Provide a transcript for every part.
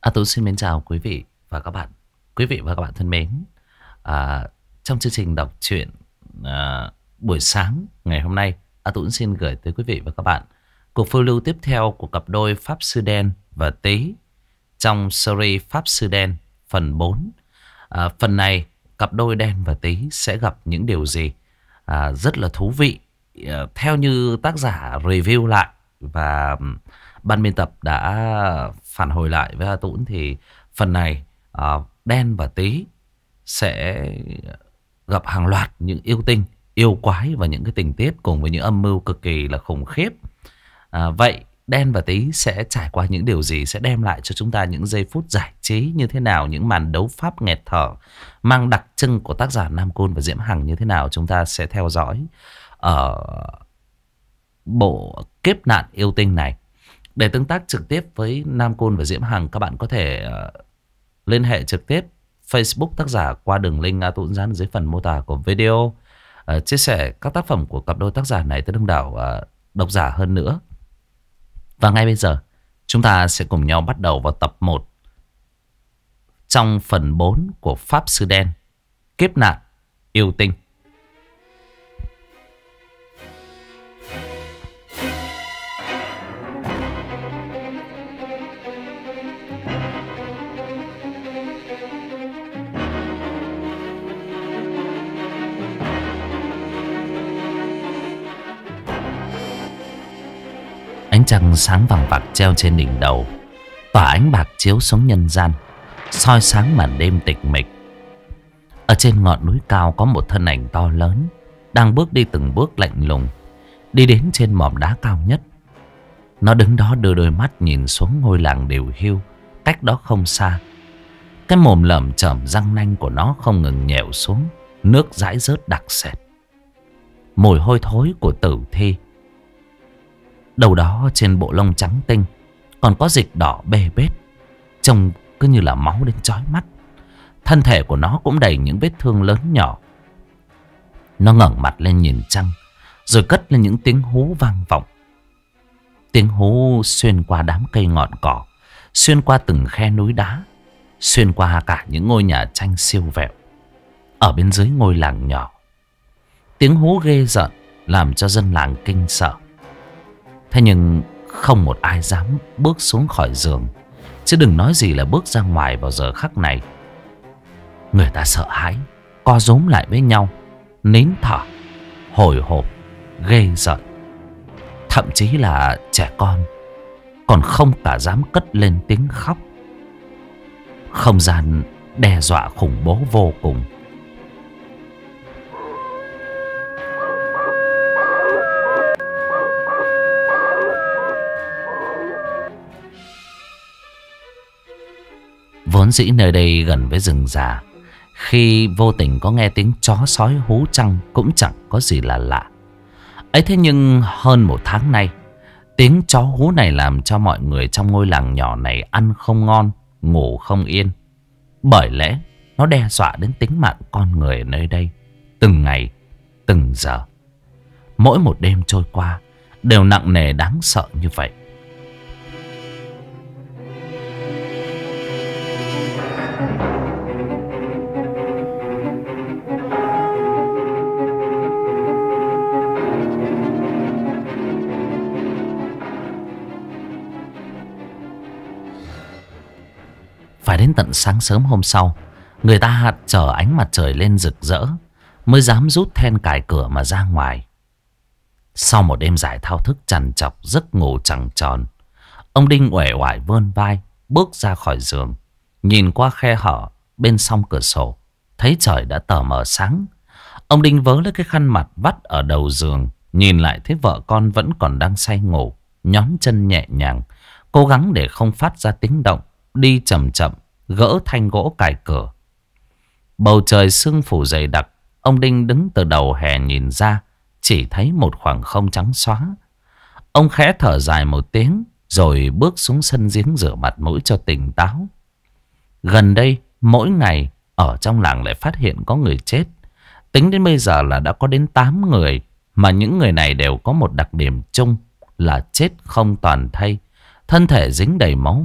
Tú xin mến chào quý vị và các bạn. Quý vị và các bạn thân mến, trong chương trình đọc truyện buổi sáng ngày hôm nay, Tú xin gửi tới quý vị và các bạn cuộc phiêu lưu tiếp theo của cặp đôi Pháp Sư Đen và Tý trong series Pháp Sư Đen phần 4. Phần này, cặp đôi Đen và Tý sẽ gặp những điều gì rất là thú vị. Theo như tác giả review lại và ban biên tập đã phản hồi lại với Tuấn thì phần này Đen và Tý sẽ gặp hàng loạt những yêu tinh, yêu quái và những cái tình tiết cùng với những âm mưu cực kỳ là khủng khiếp. Vậy Đen và Tý sẽ trải qua những điều gì, sẽ đem lại cho chúng ta những giây phút giải trí như thế nào, những màn đấu pháp nghẹt thở mang đặc trưng của tác giả Nam Côn và Diễm Hằng như thế nào, chúng ta sẽ theo dõi ở bộ Kiếp Nạn Yêu Tinh này. Để tương tác trực tiếp với Nam Côn và Diễm Hằng, các bạn có thể liên hệ trực tiếp Facebook tác giả qua đường link Tuấn dán dưới phần mô tả của video. Chia sẻ các tác phẩm của cặp đôi tác giả này tới đông đảo độc giả hơn nữa. Và ngay bây giờ chúng ta sẽ cùng nhau bắt đầu vào tập 1 trong phần 4 của Pháp Sư Đen, Kiếp Nạn Yêu Tinh. Ánh trăng sáng vằng vặc treo trên đỉnh đầu, tỏa ánh bạc chiếu xuống nhân gian, soi sáng màn đêm tịch mịch. Ở trên ngọn núi cao có một thân ảnh to lớn đang bước đi từng bước lạnh lùng, đi đến trên mỏm đá cao nhất. Nó đứng đó đưa đôi mắt nhìn xuống ngôi làng điều hiu cách đó không xa. Cái mồm lởm chởm răng nanh của nó không ngừng nhèo xuống, nước dãi rớt đặc sệt, mùi hôi thối của tử thi. Đầu đó trên bộ lông trắng tinh còn có dịch đỏ bê bết, trông cứ như là máu đến chói mắt. Thân thể của nó cũng đầy những vết thương lớn nhỏ. Nó ngẩng mặt lên nhìn trăng, rồi cất lên những tiếng hú vang vọng. Tiếng hú xuyên qua đám cây ngọn cỏ, xuyên qua từng khe núi đá, xuyên qua cả những ngôi nhà tranh siêu vẹo ở bên dưới ngôi làng nhỏ. Tiếng hú ghê rợn làm cho dân làng kinh sợ. Thế nhưng không một ai dám bước xuống khỏi giường, chứ đừng nói gì là bước ra ngoài vào giờ khắc này. Người ta sợ hãi, co rúm lại với nhau, nín thở, hồi hộp, ghê rợn. Thậm chí là trẻ con còn không cả dám cất lên tiếng khóc. Không gian đe dọa khủng bố vô cùng. Vốn dĩ nơi đây gần với rừng già, khi vô tình có nghe tiếng chó sói hú trăng cũng chẳng có gì là lạ. Ấy thế nhưng hơn một tháng nay, tiếng chó hú này làm cho mọi người trong ngôi làng nhỏ này ăn không ngon, ngủ không yên. Bởi lẽ nó đe dọa đến tính mạng con người ở nơi đây, từng ngày, từng giờ. Mỗi một đêm trôi qua đều nặng nề đáng sợ như vậy. Phải đến tận sáng sớm hôm sau, người ta chờ ánh mặt trời lên rực rỡ mới dám rút then cài cửa mà ra ngoài. Sau một đêm dài thao thức trằn trọc, giấc ngủ trăng tròn, ông Đinh uể oải vươn vai bước ra khỏi giường, nhìn qua khe hở bên song cửa sổ, thấy trời đã tờ mờ sáng. Ông Đinh vớ lấy cái khăn mặt vắt ở đầu giường, nhìn lại thấy vợ con vẫn còn đang say ngủ, nhón chân nhẹ nhàng, cố gắng để không phát ra tiếng động, đi chậm chậm gỡ thanh gỗ cài cửa. Bầu trời sương phủ dày đặc, ông Đinh đứng từ đầu hè nhìn ra, chỉ thấy một khoảng không trắng xóa. Ông khẽ thở dài một tiếng, rồi bước xuống sân giếng rửa mặt mũi cho tỉnh táo. Gần đây, mỗi ngày ở trong làng lại phát hiện có người chết. Tính đến bây giờ là đã có đến 8 người, mà những người này đều có một đặc điểm chung là chết không toàn thây, thân thể dính đầy máu me,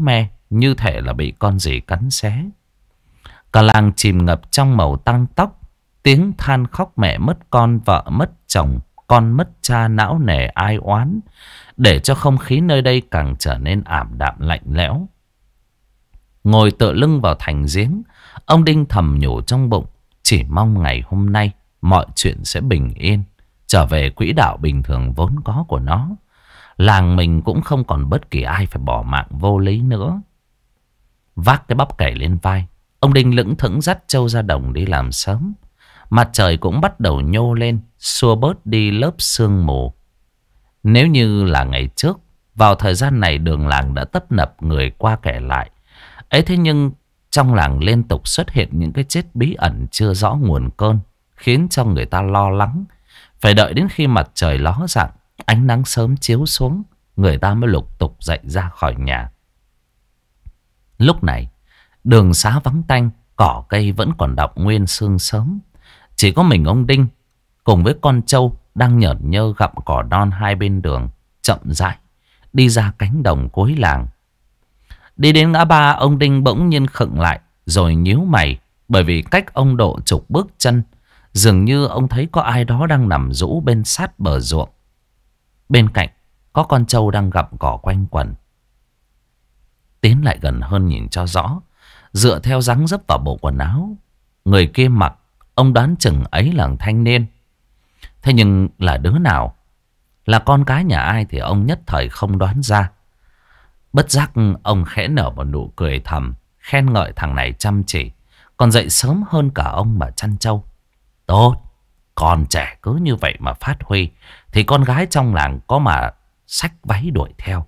như thể là bị con gì cắn xé. Cả làng chìm ngập trong màu tang tóc. Tiếng than khóc mẹ mất con, vợ mất chồng, con mất cha, não nề ai oán, để cho không khí nơi đây càng trở nên ảm đạm lạnh lẽo. Ngồi tựa lưng vào thành giếng, ông Đinh thầm nhủ trong bụng, chỉ mong ngày hôm nay mọi chuyện sẽ bình yên, trở về quỹ đạo bình thường vốn có của nó. Làng mình cũng không còn bất kỳ ai phải bỏ mạng vô lý nữa. Vác cái bắp cải lên vai, ông Đinh lững thững dắt trâu ra đồng đi làm sớm. Mặt trời cũng bắt đầu nhô lên, xua bớt đi lớp sương mù. Nếu như là ngày trước, vào thời gian này đường làng đã tấp nập người qua kẻ lại. Ấy thế nhưng trong làng liên tục xuất hiện những cái chết bí ẩn chưa rõ nguồn cơn, khiến cho người ta lo lắng. Phải đợi đến khi mặt trời ló dạng, ánh nắng sớm chiếu xuống, người ta mới lục tục dậy ra khỏi nhà. Lúc này, đường xá vắng tanh, cỏ cây vẫn còn đọng nguyên sương sớm. Chỉ có mình ông Đinh cùng với con trâu đang nhởn nhơ gặm cỏ non hai bên đường, chậm rãi đi ra cánh đồng cuối làng. Đi đến ngã ba, ông Đinh bỗng nhiên khựng lại rồi nhíu mày, bởi vì cách ông độ chục bước chân, dường như ông thấy có ai đó đang nằm rũ bên sát bờ ruộng. Bên cạnh có con trâu đang gặm cỏ quanh quẩn. Tiến lại gần hơn nhìn cho rõ, dựa theo dáng dấp vào bộ quần áo người kia mặc, ông đoán chừng ấy là thanh niên. Thế nhưng là đứa nào, là con cái nhà ai thì ông nhất thời không đoán ra. Bất giác ông khẽ nở một nụ cười thầm, khen ngợi thằng này chăm chỉ, còn dậy sớm hơn cả ông mà chăn trâu. Tốt, con trẻ cứ như vậy mà phát huy, thì con gái trong làng có mà xách váy đuổi theo.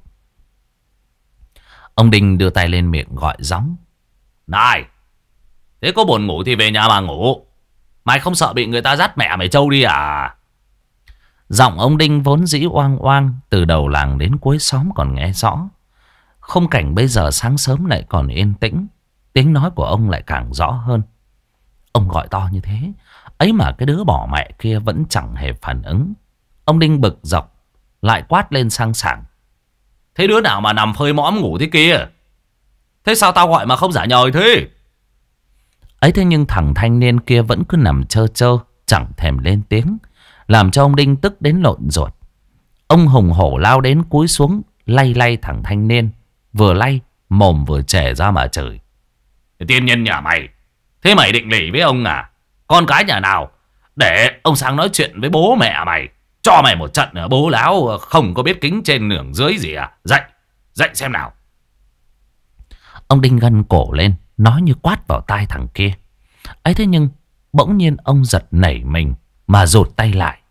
Ông Đinh đưa tay lên miệng gọi gióng. Này, thế có buồn ngủ thì về nhà mà ngủ. Mày không sợ bị người ta dắt mẹ mày trâu đi à? Giọng ông Đinh vốn dĩ oang oang, từ đầu làng đến cuối xóm còn nghe rõ. Khung cảnh bây giờ sáng sớm lại còn yên tĩnh, tiếng nói của ông lại càng rõ hơn. Ông gọi to như thế, ấy mà cái đứa bỏ mẹ kia vẫn chẳng hề phản ứng. Ông Đinh bực dọc, lại quát lên sang sảng. Thế đứa nào mà nằm phơi mõm ngủ thế kia? Thế sao tao gọi mà không giả nhời thế? Ấy thế nhưng thằng thanh niên kia vẫn cứ nằm chơ chơ, chẳng thèm lên tiếng, làm cho ông Đinh tức đến lộn ruột. Ông hùng hổ lao đến cúi xuống, lay lay thằng thanh niên. Vừa lay, mồm vừa chẻ ra mà chửi. Tiên nhân nhà mày, thế mày định lỉ với ông à? Con cái nhà nào? Để ông sang nói chuyện với bố mẹ mày, cho mày một trận bố láo không có biết kính trên nưởng dưới gì à? Dậy, dậy xem nào. Ông Đinh gân cổ lên, nói như quát vào tai thằng kia. Ấy thế nhưng bỗng nhiên ông giật nảy mình mà rụt tay lại.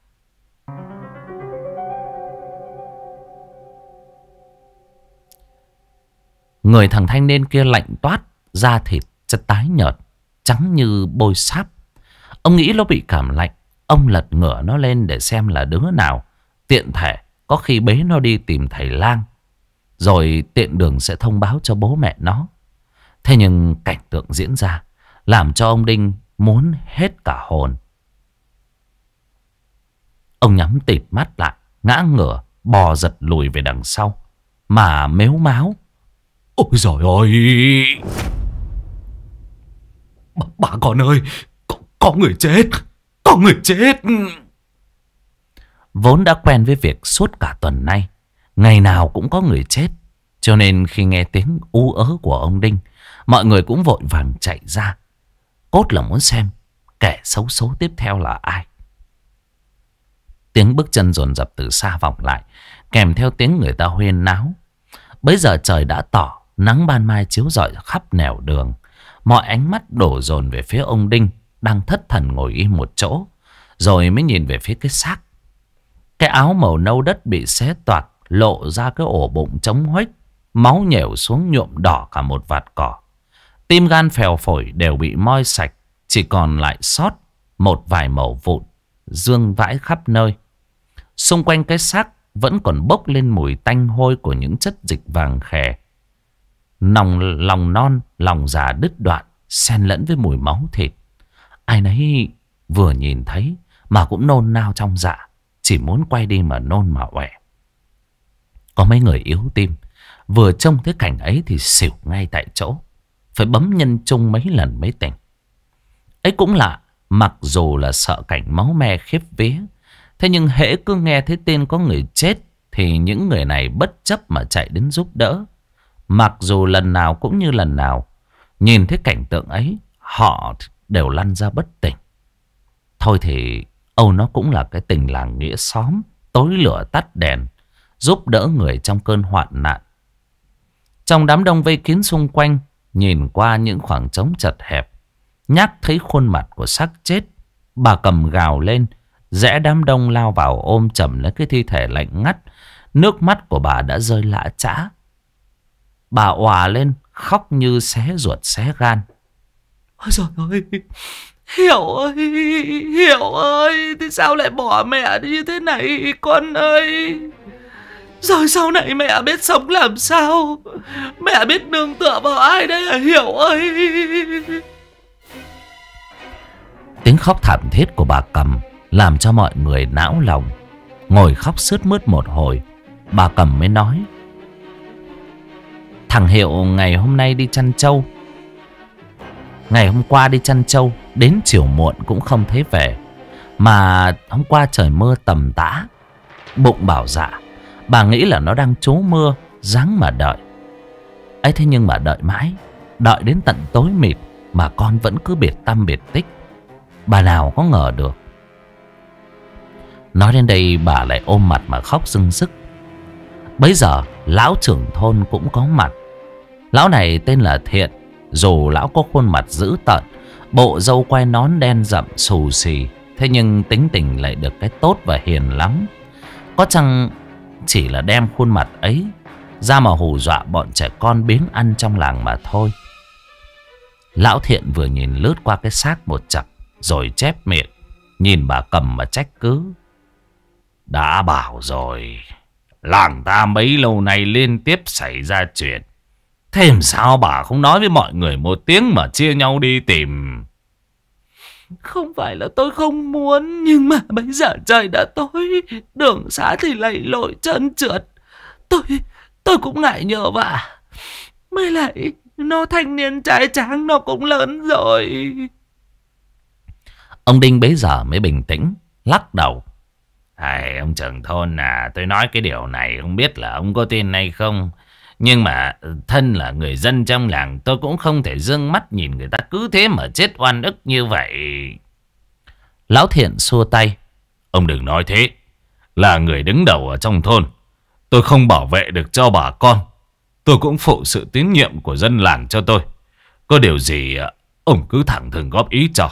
Người thằng thanh niên kia lạnh toát, da thịt chất tái nhợt, trắng như bôi sáp. Ông nghĩ nó bị cảm lạnh. Ông lật ngửa nó lên để xem là đứa nào, tiện thể có khi bế nó đi tìm thầy lang, rồi tiện đường sẽ thông báo cho bố mẹ nó. Thế nhưng cảnh tượng diễn ra làm cho ông Đinh muốn hết cả hồn. Ông nhắm tịt mắt lại, ngã ngửa, bò giật lùi về đằng sau, mà mếu máo. Ôi giời ơi! Bà con ơi! Có người chết! Có người chết! Vốn đã quen với việc suốt cả tuần nay, ngày nào cũng có người chết, cho nên khi nghe tiếng ú ớ của ông Đinh, mọi người cũng vội vàng chạy ra, cốt là muốn xem kẻ xấu số tiếp theo là ai. Tiếng bước chân dồn dập từ xa vọng lại, kèm theo tiếng người ta huyên náo. Bấy giờ trời đã tỏ, nắng ban mai chiếu rọi khắp nẻo đường. Mọi ánh mắt đổ dồn về phía ông Đinh đang thất thần ngồi im một chỗ, rồi mới nhìn về phía cái xác. Cái áo màu nâu đất bị xé toạc, lộ ra cái ổ bụng trống huếch, máu nhểu xuống nhuộm đỏ cả một vạt cỏ. Tim gan phèo phổi đều bị moi sạch, chỉ còn lại sót một vài mẩu vụn dương vãi khắp nơi. Xung quanh cái xác vẫn còn bốc lên mùi tanh hôi của những chất dịch vàng khè. Lòng non, lòng già đứt đoạn, xen lẫn với mùi máu thịt. Ai nấy vừa nhìn thấy mà cũng nôn nao trong dạ, chỉ muốn quay đi mà nôn mà ọe. Có mấy người yếu tim vừa trông thấy cảnh ấy thì xỉu ngay tại chỗ. Phải bấm nhân trung mấy lần mới tỉnh. Ấy cũng lạ, mặc dù là sợ cảnh máu me khiếp vía, thế nhưng hễ cứ nghe thấy tên có người chết thì những người này bất chấp mà chạy đến giúp đỡ. Mặc dù lần nào cũng như lần nào, nhìn thấy cảnh tượng ấy, họ đều lăn ra bất tỉnh. Thôi thì Âu nó cũng là cái tình làng nghĩa xóm, tối lửa tắt đèn, giúp đỡ người trong cơn hoạn nạn. Trong đám đông vây kín xung quanh, nhìn qua những khoảng trống chật hẹp, nhắc thấy khuôn mặt của xác chết, bà Cầm gào lên, rẽ đám đông lao vào ôm chầm lấy cái thi thể lạnh ngắt. Nước mắt của bà đã rơi lã chã. Bà òa lên khóc như xé ruột xé gan. Ôi trời ơi, Hiểu ơi, Hiểu ơi, thì sao lại bỏ mẹ như thế này con ơi? Rồi sau này mẹ biết sống làm sao? Mẹ biết nương tựa vào ai đây hả Hiểu ơi? Tiếng khóc thảm thiết của bà Cầm làm cho mọi người não lòng. Ngồi khóc sướt mướt một hồi, bà Cầm mới nói: thằng Hiệu ngày hôm nay đi chăn trâu. Ngày hôm qua đi chăn trâu, đến chiều muộn cũng không thấy về. Mà hôm qua trời mưa tầm tã. Bụng bảo dạ, bà nghĩ là nó đang trú mưa, ráng mà đợi. Ấy thế nhưng mà đợi mãi, đợi đến tận tối mịt mà con vẫn cứ biệt tăm biệt tích. Bà nào có ngờ được. Nói đến đây bà lại ôm mặt mà khóc rưng rức. Bấy giờ lão trưởng thôn cũng có mặt. Lão này tên là Thiện. Dù lão có khuôn mặt dữ tợn, bộ râu quai nón đen rậm xù xì, thế nhưng tính tình lại được cái tốt và hiền lắm. Có chăng chỉ là đem khuôn mặt ấy ra mà hù dọa bọn trẻ con biếng ăn trong làng mà thôi. Lão Thiện vừa nhìn lướt qua cái xác một chặp, rồi chép miệng nhìn bà Cầm mà trách cứ: đã bảo rồi, làng ta mấy lâu nay liên tiếp xảy ra chuyện, thế làm sao bà không nói với mọi người một tiếng mà chia nhau đi tìm? Không phải là tôi không muốn, nhưng mà bây giờ trời đã tối, đường xá thì lầy lội trơn trượt. Tôi cũng ngại nhờ vả. Mới lại nó thanh niên trai tráng, nó cũng lớn rồi. Ông Đinh bấy giờ mới bình tĩnh, lắc đầu: ông trưởng thôn à, tôi nói cái điều này không biết là ông có tin hay không, nhưng mà thân là người dân trong làng, tôi cũng không thể dương mắt nhìn người ta cứ thế mà chết oan ức như vậy. Lão Thiện xua tay: ông đừng nói thế. Là người đứng đầu ở trong thôn, tôi không bảo vệ được cho bà con, tôi cũng phụ sự tín nhiệm của dân làng cho tôi. Có điều gì ông cứ thẳng thừng góp ý cho.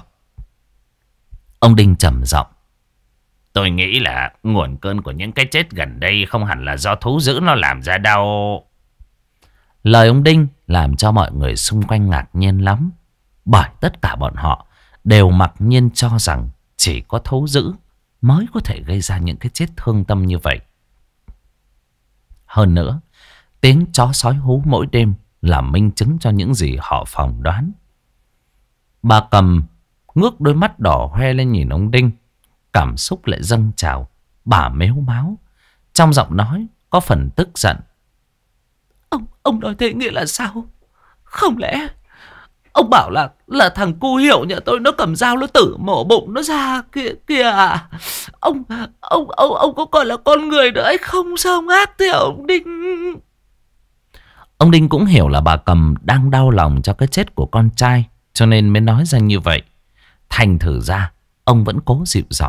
Ông Đinh trầm giọng: tôi nghĩ là nguồn cơn của những cái chết gần đây không hẳn là do thú dữ nó làm ra đâu. Lời ông Đinh làm cho mọi người xung quanh ngạc nhiên lắm. Bởi tất cả bọn họ đều mặc nhiên cho rằng chỉ có thú dữ mới có thể gây ra những cái chết thương tâm như vậy. Hơn nữa, tiếng chó sói hú mỗi đêm là minh chứng cho những gì họ phỏng đoán. Bà Cầm ngước đôi mắt đỏ hoe lên nhìn ông Đinh, cảm xúc lại dâng trào. Bà mếu máo, trong giọng nói có phần tức giận: Ông nói thế nghĩa là sao? Không lẽ ông bảo là thằng cu Hiểu nhà tôi nó cầm dao nó tử mổ bụng nó ra kìa à? Ông có còn là con người nữa hay không? Sao ông ác thế ông Đinh? Ông Đinh cũng hiểu là bà Cầm đang đau lòng cho cái chết của con trai, cho nên mới nói ra như vậy. Thành thử ra ông vẫn cố dịu giọng: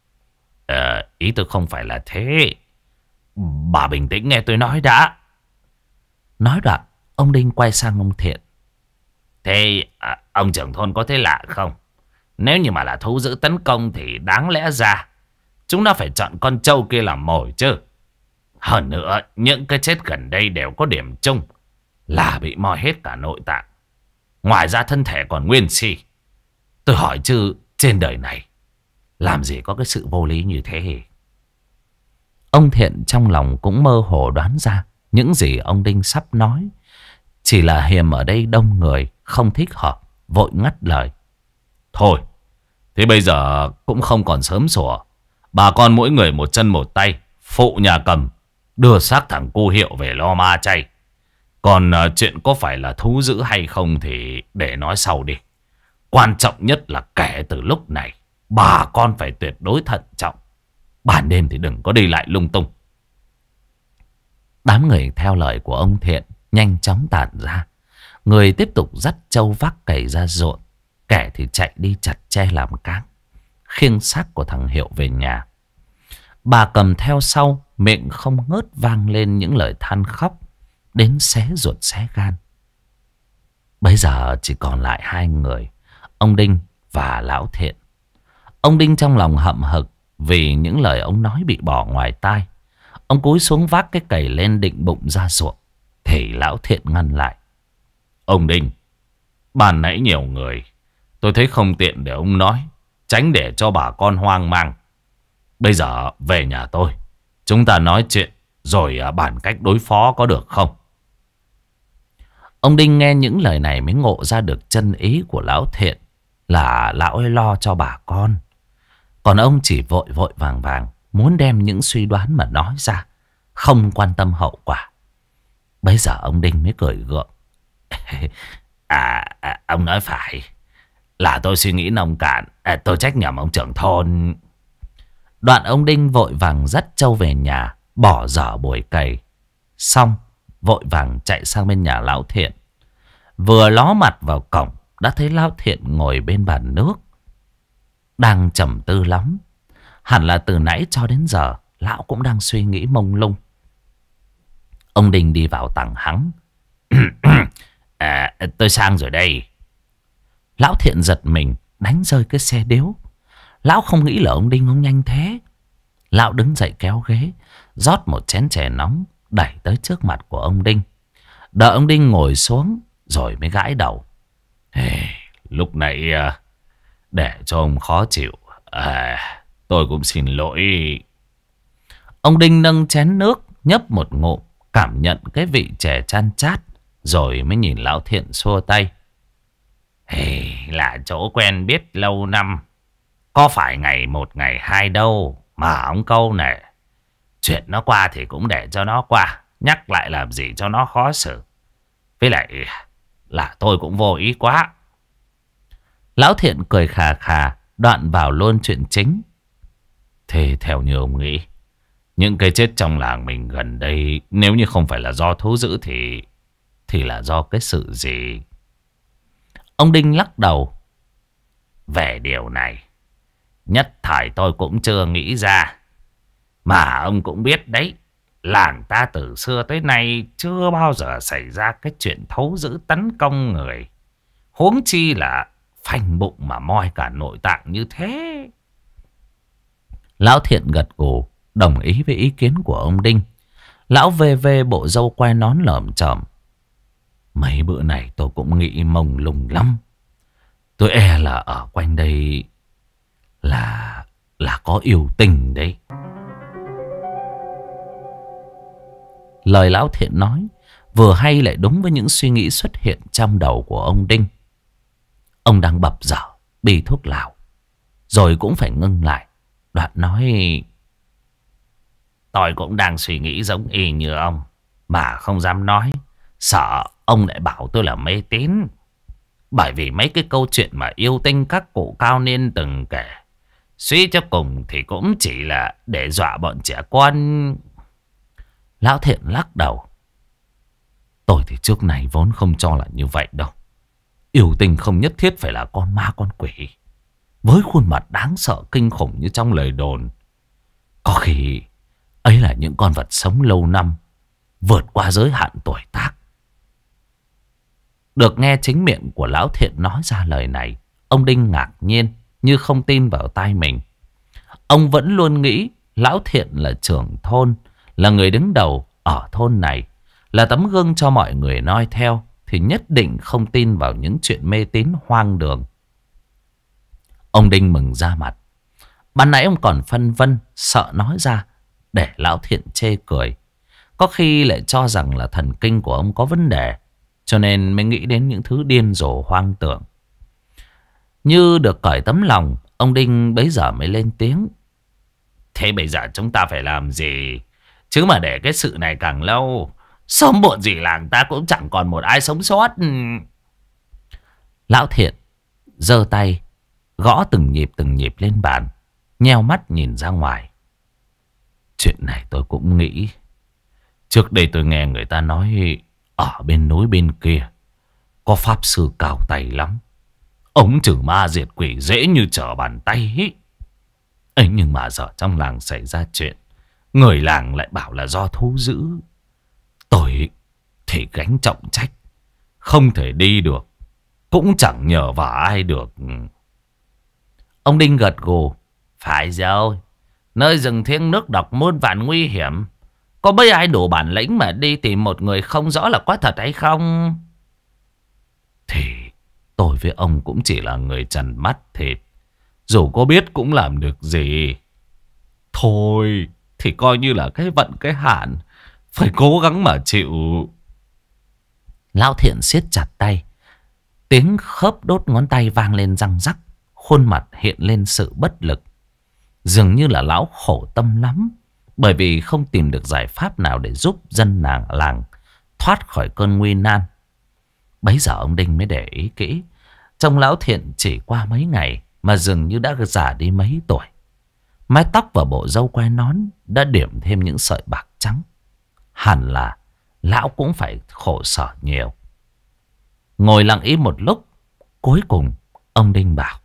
ý tôi không phải là thế. Bà bình tĩnh nghe tôi nói đã. Nói đoạn, ông Đinh quay sang ông Thiện: thế ông trưởng thôn có thấy lạ không? Nếu như mà là thú dữ tấn công thì đáng lẽ ra chúng nó phải chọn con trâu kia làm mồi chứ. Hơn nữa, những cái chết gần đây đều có điểm chung là bị moi hết cả nội tạng. Ngoài ra thân thể còn nguyên si. Tôi hỏi chứ, trên đời này làm gì có cái sự vô lý như thế? Ông Thiện trong lòng cũng mơ hồ đoán ra những gì ông Đinh sắp nói. Chỉ là hiềm ở đây đông người, không thích hợp, vội ngắt lời: thôi, thế bây giờ cũng không còn sớm sủa. Bà con mỗi người một chân một tay, phụ nhà Cầm đưa xác thằng cu Hiệu về lo ma chay. Còn chuyện có phải là thú dữ hay không thì để nói sau đi. Quan trọng nhất là kể từ lúc này, bà con phải tuyệt đối thận trọng. Ban đêm thì đừng có đi lại lung tung. Đám người theo lời của ông Thiện nhanh chóng tản ra. Người tiếp tục dắt trâu vác cày ra ruộng, kẻ thì chạy đi chặt tre làm cáng, khiêng xác của thằng Hiệu về nhà. Bà cầm theo sau, miệng không ngớt vang lên những lời than khóc đến xé ruột xé gan. Bây giờ chỉ còn lại hai người, ông Đinh và Lão Thiện. Ông Đinh trong lòng hậm hực vì những lời ông nói bị bỏ ngoài tai. Ông cúi xuống vác cái cày lên định bụng ra ruộng, thì Lão Thiện ngăn lại. Ông Đinh, ban nãy nhiều người, tôi thấy không tiện để ông nói, tránh để cho bà con hoang mang. Bây giờ về nhà tôi, chúng ta nói chuyện rồi bàn cách đối phó có được không? Ông Đinh nghe những lời này mới ngộ ra được chân ý của Lão Thiện là lão ấy lo cho bà con. Còn ông chỉ vội vội vàng vàng muốn đem những suy đoán mà nói ra, không quan tâm hậu quả. Bây giờ ông Đinh mới cười gượng. Ông nói phải. Là tôi suy nghĩ nông cạn. Tôi trách nhầm ông trưởng thôn. Đoạn ông Đinh vội vàng dắt trâu về nhà, bỏ dở bùi cày. Xong vội vàng chạy sang bên nhà Lão Thiện. Vừa ló mặt vào cổng đã thấy Lão Thiện ngồi bên bàn nước, đang trầm tư lắm. Hẳn là từ nãy cho đến giờ lão cũng đang suy nghĩ mông lung. Ông Đinh đi vào tằng hắng. Tôi sang rồi đây. Lão Thiện giật mình, đánh rơi cái xe điếu. Lão không nghĩ là ông Đinh ông nhanh thế. Lão đứng dậy kéo ghế, rót một chén chè nóng, đẩy tới trước mặt của ông Đinh. Đợi ông Đinh ngồi xuống rồi mới gãi đầu. Lúc nãy để cho ông khó chịu, tôi cũng xin lỗi. Ông Đinh nâng chén nước, nhấp một ngụm, cảm nhận cái vị chè chan chát, rồi mới nhìn Lão Thiện xua tay. Là chỗ quen biết lâu năm, có phải ngày một ngày hai đâu mà ông câu này. Chuyện nó qua thì cũng để cho nó qua, nhắc lại làm gì cho nó khó xử. Với lại là tôi cũng vô ý quá. Lão Thiện cười khà khà, đoạn vào luôn chuyện chính. Thế theo như ông nghĩ, những cái chết trong làng mình gần đây, nếu như không phải là do thú dữ thì là do cái sự gì? Ông Đinh lắc đầu. Về điều này, nhất thời tôi cũng chưa nghĩ ra. Mà ông cũng biết đấy, làng ta từ xưa tới nay chưa bao giờ xảy ra cái chuyện thú dữ tấn công người. Huống chi là phanh bụng mà moi cả nội tạng như thế. Lão Thiện gật gù, đồng ý với ý kiến của ông Đinh. Lão vê bộ râu quai nón lởm chởm. Mấy bữa này tôi cũng nghĩ mông lung lắm. Tôi e là ở quanh đây là có yêu tình đấy. Lời Lão Thiện nói vừa hay lại đúng với những suy nghĩ xuất hiện trong đầu của ông Đinh. Ông đang bập dở bì thuốc lào, rồi cũng phải ngưng lại. Đoạn nói: Tôi cũng đang suy nghĩ giống y như ông, mà không dám nói, sợ ông lại bảo tôi là mê tín. Bởi vì mấy cái câu chuyện mà yêu tinh các cụ cao niên từng kể, suy cho cùng thì cũng chỉ là để dọa bọn trẻ con. Lão Thiện lắc đầu. Tôi thì trước này vốn không cho là như vậy đâu. Yêu tinh không nhất thiết phải là con ma con quỷ, với khuôn mặt đáng sợ kinh khủng như trong lời đồn. Có khi ấy là những con vật sống lâu năm, vượt qua giới hạn tuổi tác. Được nghe chính miệng của Lão Thiện nói ra lời này, ông Đinh ngạc nhiên như không tin vào tai mình. Ông vẫn luôn nghĩ Lão Thiện là trưởng thôn, là người đứng đầu ở thôn này, là tấm gương cho mọi người noi theo, thì nhất định không tin vào những chuyện mê tín hoang đường. Ông Đinh mừng ra mặt. Ban nãy ông còn phân vân, sợ nói ra để Lão Thiện chê cười. Có khi lại cho rằng là thần kinh của ông có vấn đề, cho nên mới nghĩ đến những thứ điên rồ hoang tưởng. Như được cởi tấm lòng, ông Đinh bấy giờ mới lên tiếng. Thế bây giờ chúng ta phải làm gì? Chứ mà để cái sự này càng lâu Sớm muộn gì làng ta cũng chẳng còn một ai sống sót. Lão Thiện giơ tay gõ từng nhịp lên bàn, nheo mắt nhìn ra ngoài. Chuyện này tôi cũng nghĩ. Trước đây tôi nghe người ta nói ở bên núi bên kia có pháp sư cao tay lắm. Ông trừ ma diệt quỷ dễ như trở bàn tay ý. Ấy nhưng mà giờ trong làng xảy ra chuyện, người làng lại bảo là do thú dữ. Tôi thì gánh trọng trách, không thể đi được, cũng chẳng nhờ vào ai được. Ông Đinh gật gù. Phải rồi, nơi rừng thiêng nước độc muôn vàn nguy hiểm, có mấy ai đủ bản lĩnh mà đi tìm một người không rõ là có thật hay không? Thì tôi với ông cũng chỉ là người trần mắt thịt, dù có biết cũng làm được gì. Thôi thì coi như là cái vận cái hạn, phải cố gắng mà chịu. Lão Thiện siết chặt tay, tiếng khớp đốt ngón tay vang lên răng rắc, khuôn mặt hiện lên sự bất lực. Dường như là lão khổ tâm lắm, bởi vì không tìm được giải pháp nào để giúp dân làng thoát khỏi cơn nguy nan. Bấy giờ ông Đinh mới để ý kỹ, trông lão Thiện chỉ qua mấy ngày mà dường như đã già đi mấy tuổi. Mái tóc và bộ râu quai nón đã điểm thêm những sợi bạc trắng. Hẳn là lão cũng phải khổ sở nhiều. Ngồi lặng im một lúc, cuối cùng ông Đinh bảo: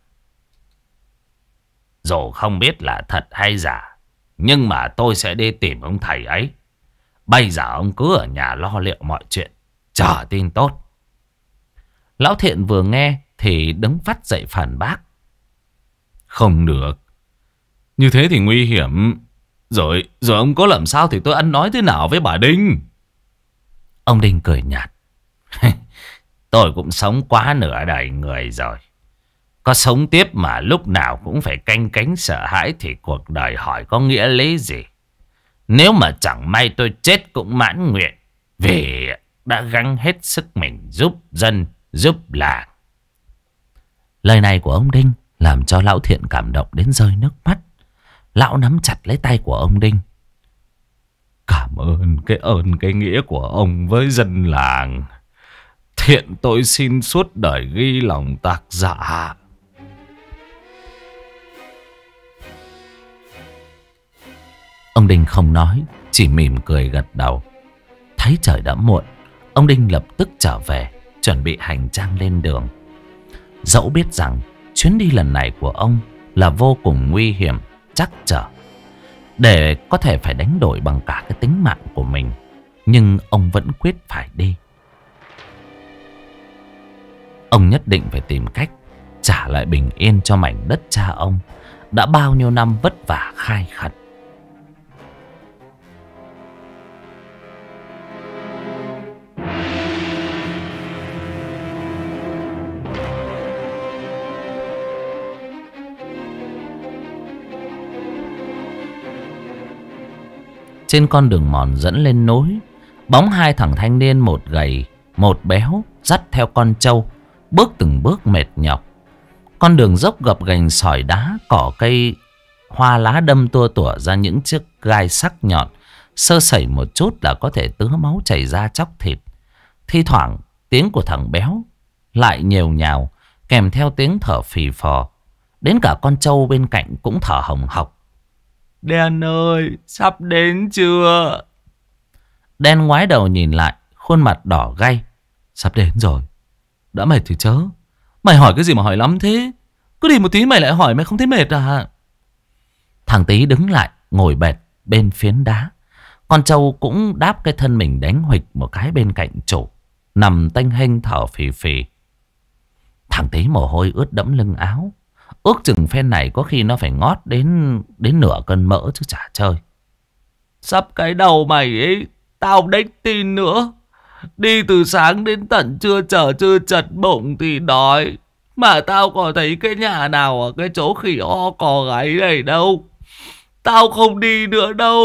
Dù không biết là thật hay giả, nhưng mà tôi sẽ đi tìm ông thầy ấy. Bây giờ ông cứ ở nhà lo liệu mọi chuyện, chờ tin tốt. Lão Thiện vừa nghe thì đứng phắt dậy phản bác: Không được, như thế thì nguy hiểm. Rồi ông có làm sao thì tôi ăn nói thế nào với bà Đinh? Ông Đinh cười nhạt: Tôi cũng sống quá nửa đời người rồi. Có sống tiếp mà lúc nào cũng phải canh cánh sợ hãi thì cuộc đời hỏi có nghĩa lý gì? Nếu mà chẳng may tôi chết cũng mãn nguyện, vì đã gắng hết sức mình giúp dân, giúp làng. Lời này của ông Đinh làm cho lão Thiện cảm động đến rơi nước mắt. Lão nắm chặt lấy tay của ông Đinh: Cảm ơn cái ơn cái nghĩa của ông với dân làng. Thiện tôi xin suốt đời ghi lòng tạc dạ. Ông Đinh không nói, chỉ mỉm cười gật đầu. Thấy trời đã muộn, ông Đinh lập tức trở về, chuẩn bị hành trang lên đường. Dẫu biết rằng chuyến đi lần này của ông là vô cùng nguy hiểm, trắc trở, để có thể phải đánh đổi bằng cả cái tính mạng của mình, nhưng ông vẫn quyết phải đi. Ông nhất định phải tìm cách trả lại bình yên cho mảnh đất cha ông đã bao nhiêu năm vất vả khai khẩn. Trên con đường mòn dẫn lên núi, bóng hai thằng thanh niên, một gầy một béo, dắt theo con trâu, bước từng bước mệt nhọc. Con đường dốc gập ghềnh, sỏi đá, cỏ cây, hoa lá đâm tua tủa ra những chiếc gai sắc nhọn, sơ sẩy một chút là có thể tứa máu chảy ra chóc thịt. Thi thoảng tiếng của thằng béo lại nhều nhào, kèm theo tiếng thở phì phò. Đến cả con trâu bên cạnh cũng thở hồng hộc. Đen ơi, sắp đến chưa? Đen ngoái đầu nhìn lại, khuôn mặt đỏ gay. Sắp đến rồi. Đã mệt thì chớ. Mày hỏi cái gì mà hỏi lắm thế? Cứ đi một tí mày lại hỏi, mày không thấy mệt à? Thằng Tý đứng lại, ngồi bệt bên phiến đá. Con trâu cũng đáp cái thân mình đánh huỵch một cái bên cạnh chủ, nằm tênh hênh thở phì phì. Thằng Tý mồ hôi ướt đẫm lưng áo. Ước chừng phen này có khi nó phải ngót đến nửa cân mỡ chứ chả chơi. Sắp cái đầu mày ấy, tao đếch tin nữa. Đi từ sáng đến tận trưa chờ chưa chật bụng thì đói. Mà tao có thấy cái nhà nào ở cái chỗ khỉ o cò gáy này đâu. Tao không đi nữa đâu.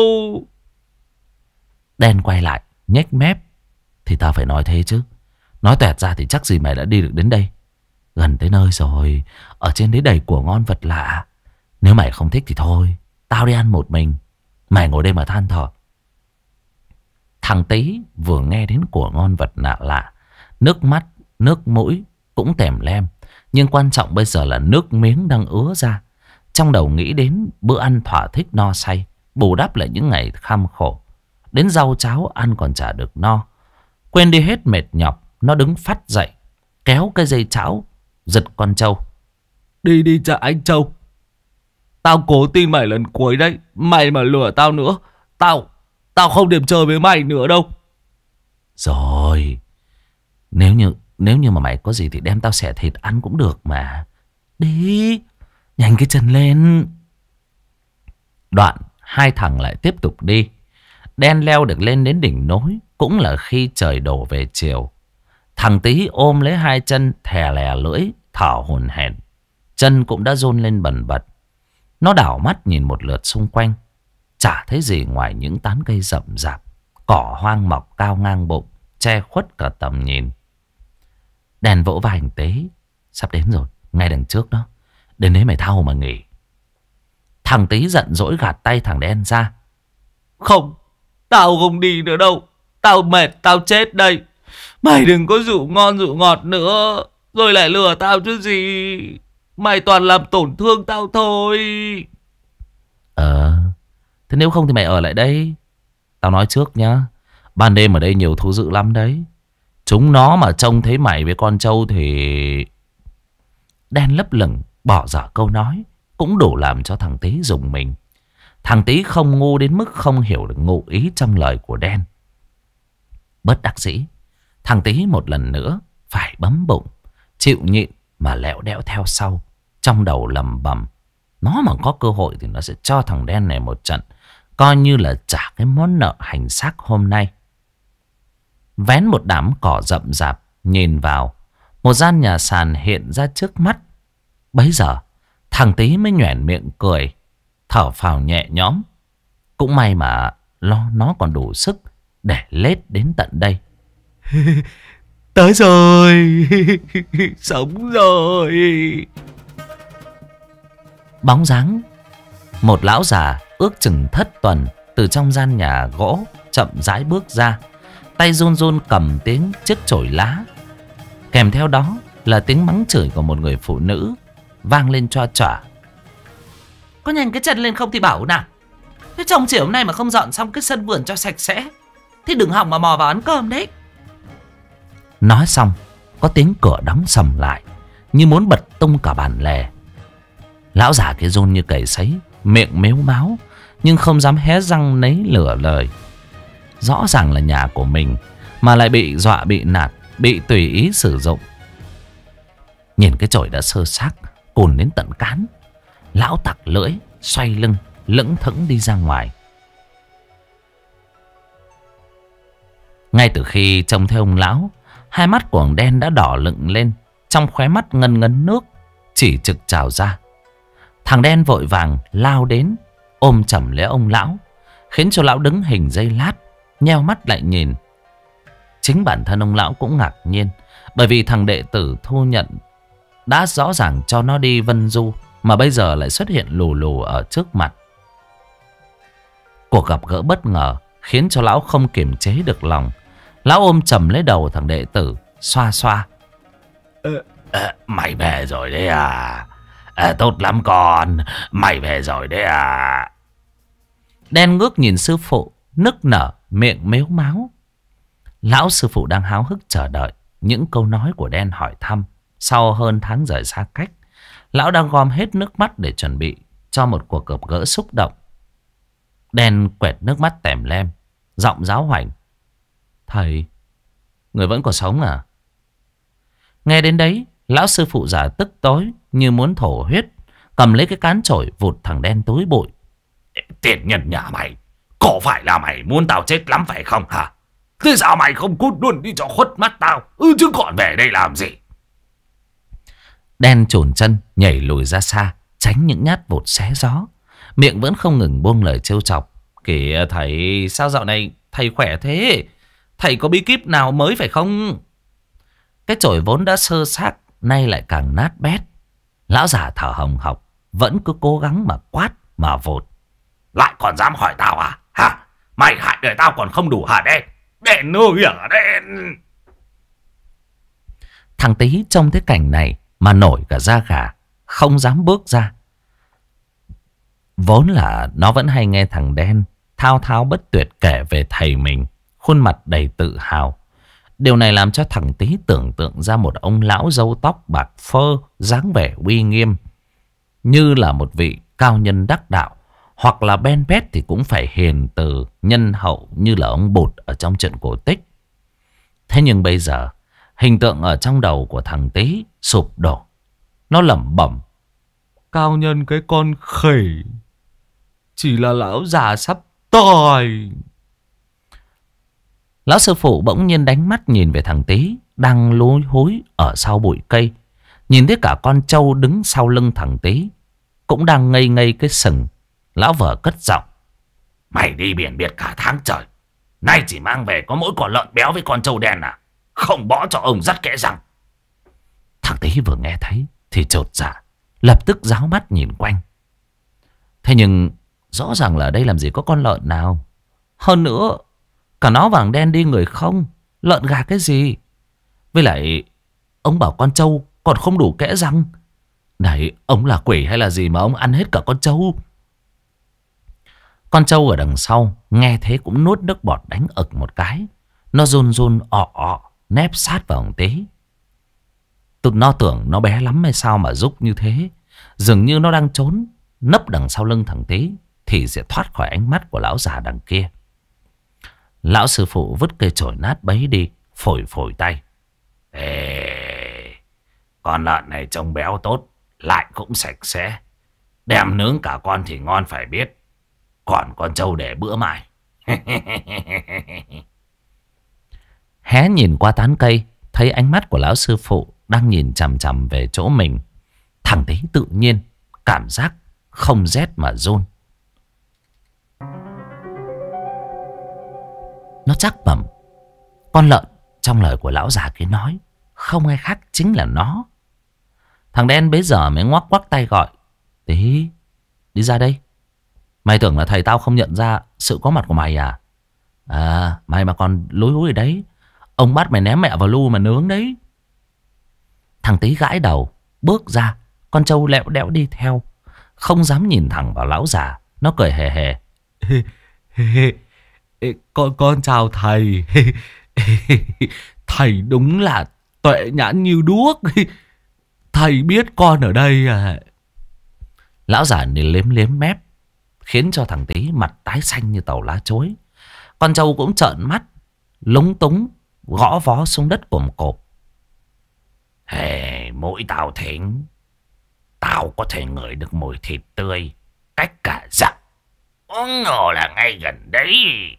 Đen quay lại, nhếch mép. Thì tao phải nói thế chứ. Nói toẹt ra thì chắc gì mày đã đi được đến đây. Gần tới nơi rồi. Ở trên đấy đầy của ngon vật lạ. Nếu mày không thích thì thôi, tao đi ăn một mình. Mày ngồi đây mà than thở. Thằng Tý vừa nghe đến của ngon vật lạ lạ, nước mắt, nước mũi cũng tèm lem. Nhưng quan trọng bây giờ là nước miếng đang ứa ra. Trong đầu nghĩ đến bữa ăn thỏa thích no say, bù đắp lại những ngày kham khổ. Đến rau cháo ăn còn chả được no. Quên đi hết mệt nhọc, nó đứng phắt dậy, kéo cái dây cháo, giật con trâu. Đi đi chợ anh Châu. Tao cố tin mày lần cuối đấy. Mày mà lừa tao nữa, Tao không điểm chơi với mày nữa đâu. Rồi, nếu như mà mày có gì thì đem tao xẻ thịt ăn cũng được mà. Đi, nhanh cái chân lên. Đoạn hai thằng lại tiếp tục đi. Đen leo được lên đến đỉnh núi cũng là khi trời đổ về chiều. Thằng Tý ôm lấy hai chân, thè lè lưỡi, thở hổn hển. Chân cũng đã run lên bần bật. Nó đảo mắt nhìn một lượt xung quanh, chả thấy gì ngoài những tán cây rậm rạp, cỏ hoang mọc cao ngang bụng, che khuất cả tầm nhìn. Đen vỗ vai thằng Tý. Sắp đến rồi, ngay đằng trước đó. Đến đấy mày thao mà nghỉ. Thằng Tý giận dỗi gạt tay thằng Đen ra. Không, tao không đi nữa đâu. Tao mệt, tao chết đây. Mày đừng có rượu ngon rượu ngọt nữa, rồi lại lừa tao chứ gì. Mày toàn làm tổn thương tao thôi. Thế nếu không thì mày ở lại đây. Tao nói trước nhá, ban đêm ở đây nhiều thú dữ lắm đấy. Chúng nó mà trông thấy mày với con trâu thì... Đen lấp lửng bỏ dở câu nói cũng đủ làm cho thằng Tý rùng mình. Thằng Tý không ngu đến mức không hiểu được ngụ ý trong lời của Đen. Bất đắc dĩ, thằng Tý một lần nữa phải bấm bụng, chịu nhịn mà lẹo đẽo theo sau. Trong đầu lầm bầm, nó mà có cơ hội thì nó sẽ cho thằng Đen này một trận, coi như là trả cái món nợ hành xác hôm nay. Vén một đám cỏ rậm rạp nhìn vào, một gian nhà sàn hiện ra trước mắt. Bấy giờ thằng Tý mới nhoẻn miệng cười, thở phào nhẹ nhõm. Cũng may mà nó còn đủ sức để lết đến tận đây. Tới rồi. Sống rồi. Bóng dáng một lão già ước chừng thất tuần từ trong gian nhà gỗ chậm rãi bước ra, tay run run cầm tiếng chiếc chổi lá. Kèm theo đó là tiếng mắng chửi của một người phụ nữ vang lên choa choả. Có nhanh cái chân lên không thì bảo nào. Thế trong chiều hôm nay mà không dọn xong cái sân vườn cho sạch sẽ thì đừng hòng mà mò vào ăn cơm đấy. Nói xong có tiếng cửa đóng sầm lại, như muốn bật tung cả bàn lề. Lão già kia run như cầy sấy, miệng mếu máo, nhưng không dám hé răng nấy lửa lời. Rõ ràng là nhà của mình mà lại bị dọa bị nạt, bị tùy ý sử dụng. Nhìn cái chổi đã sơ xác cùn đến tận cán, lão tặc lưỡi xoay lưng lững thững đi ra ngoài. Ngay từ khi trông thấy ông lão, hai mắt của ông Đen đã đỏ lựng lên, trong khóe mắt ngân ngấn nước chỉ trực trào ra. Thằng Đen vội vàng lao đến ôm chầm lấy ông lão, khiến cho lão đứng hình giây lát, nheo mắt lại nhìn. Chính bản thân ông lão cũng ngạc nhiên, bởi vì thằng đệ tử thu nhận đã rõ ràng cho nó đi vân du, mà bây giờ lại xuất hiện lù lù ở trước mặt. Cuộc gặp gỡ bất ngờ khiến cho lão không kiềm chế được lòng. Lão ôm chầm lấy đầu thằng đệ tử, xoa xoa. Mày về rồi đấy à? Tốt lắm con, mày về rồi đấy à? Đen ngước nhìn sư phụ, nức nở, miệng mếu máo. Lão sư phụ đang háo hức chờ đợi những câu nói của Đen hỏi thăm. Sau hơn tháng rời xa cách, lão đang gom hết nước mắt để chuẩn bị cho một cuộc gặp gỡ xúc động. Đen quẹt nước mắt tèm lem, giọng giáo hoành. Thầy, người vẫn còn sống à? Nghe đến đấy, lão sư phụ già tức tối như muốn thổ huyết, cầm lấy cái cán chổi vụt thằng Đen túi bụi. Tiện nhân nhà mày, có phải là mày muốn tao chết lắm phải không hả? Thế sao mày không cút luôn đi cho khuất mắt tao, chứ còn về đây làm gì? Đen chồn chân nhảy lùi ra xa, tránh những nhát vụt xé gió, miệng vẫn không ngừng buông lời trêu chọc. Kìa thầy, sao dạo này thầy khỏe thế? Thầy có bí kíp nào mới phải không? Cái chổi vốn đã sơ xác nay lại càng nát bét. Lão già thở hồng hộc, vẫn cứ cố gắng mà quát mà vột. Lại còn dám hỏi tao à? Hả? Mày hại đời tao còn không đủ hả Đen? Đèn ơi ở đèn. Thằng Tý trông thấy cảnh này mà nổi cả da gà, không dám bước ra. Vốn là nó vẫn hay nghe thằng Đen thao thao bất tuyệt kể về thầy mình, khuôn mặt đầy tự hào. Điều này làm cho thằng Tý tưởng tượng ra một ông lão râu tóc bạc phơ, dáng vẻ uy nghiêm, như là một vị cao nhân đắc đạo. Hoặc là Ben Pet thì cũng phải hiền từ, nhân hậu như là ông Bụt ở trong truyện cổ tích. Thế nhưng bây giờ, hình tượng ở trong đầu của thằng Tý sụp đổ. Nó lẩm bẩm: cao nhân cái con khỉ, chỉ là lão già sắp tòi. Lão sư phụ bỗng nhiên đánh mắt nhìn về thằng Tý đang lúi húi ở sau bụi cây. Nhìn thấy cả con trâu đứng sau lưng thằng Tý cũng đang ngây ngây cái sừng. Lão vợ cất giọng: mày đi biển biệt cả tháng trời, nay chỉ mang về có mỗi con lợn béo với con trâu đen à? Không bỏ cho ông dắt kẽ răng. Thằng Tý vừa nghe thấy thì chột dạ, lập tức ráo mắt nhìn quanh. Thế nhưng rõ ràng là ở đây làm gì có con lợn nào. Hơn nữa cả nó vàng đen đi người không, lợn gà cái gì. Với lại ông bảo con trâu còn không đủ kẽ răng. Này, ông là quỷ hay là gì mà ông ăn hết cả con trâu? Con trâu ở đằng sau nghe thế cũng nuốt nước bọt đánh ực một cái. Nó run run nép sát vào thằng Tý. Nó tưởng nó bé lắm hay sao mà rúc như thế. Dường như nó đang trốn nấp đằng sau lưng thằng Tý thì sẽ thoát khỏi ánh mắt của lão già đằng kia. Lão sư phụ vứt cây chổi nát bấy đi, phổi phổi tay: ê, con lợn này trông béo tốt, lại cũng sạch sẽ, đem nướng cả con thì ngon phải biết. Còn con trâu để bữa mai. Hé nhìn qua tán cây, thấy ánh mắt của lão sư phụ đang nhìn chằm chằm về chỗ mình. Thằng Tý tự nhiên cảm giác không rét mà run. Nó chắc bẩm con lợn trong lời của lão già kia nói không ai khác chính là nó. Thằng Đen bấy giờ mới ngoắc ngoắc tay gọi: Tý, đi ra đây. Mày tưởng là thầy tao không nhận ra sự có mặt của mày à? À, mày mà còn lúi húi ở đấy, ông bắt mày ném mẹ vào lu mà nướng đấy. Thằng Tý gãi đầu bước ra. Con trâu lẹo đẽo đi theo, không dám nhìn thẳng vào lão già. Nó cười hề hề: con chào thầy. Thầy đúng là tuệ nhãn như đuốc. Thầy biết con ở đây à? Lão già thì liếm liếm mép, khiến cho thằng Tý mặt tái xanh như tàu lá chối. Con trâu cũng trợn mắt, lúng túng gõ vó xuống đất cồm cộp. Hey, mỗi tao thính, tao có thể ngửi được mùi thịt tươi cách cả dặm. Ngờ là ngay gần đấy.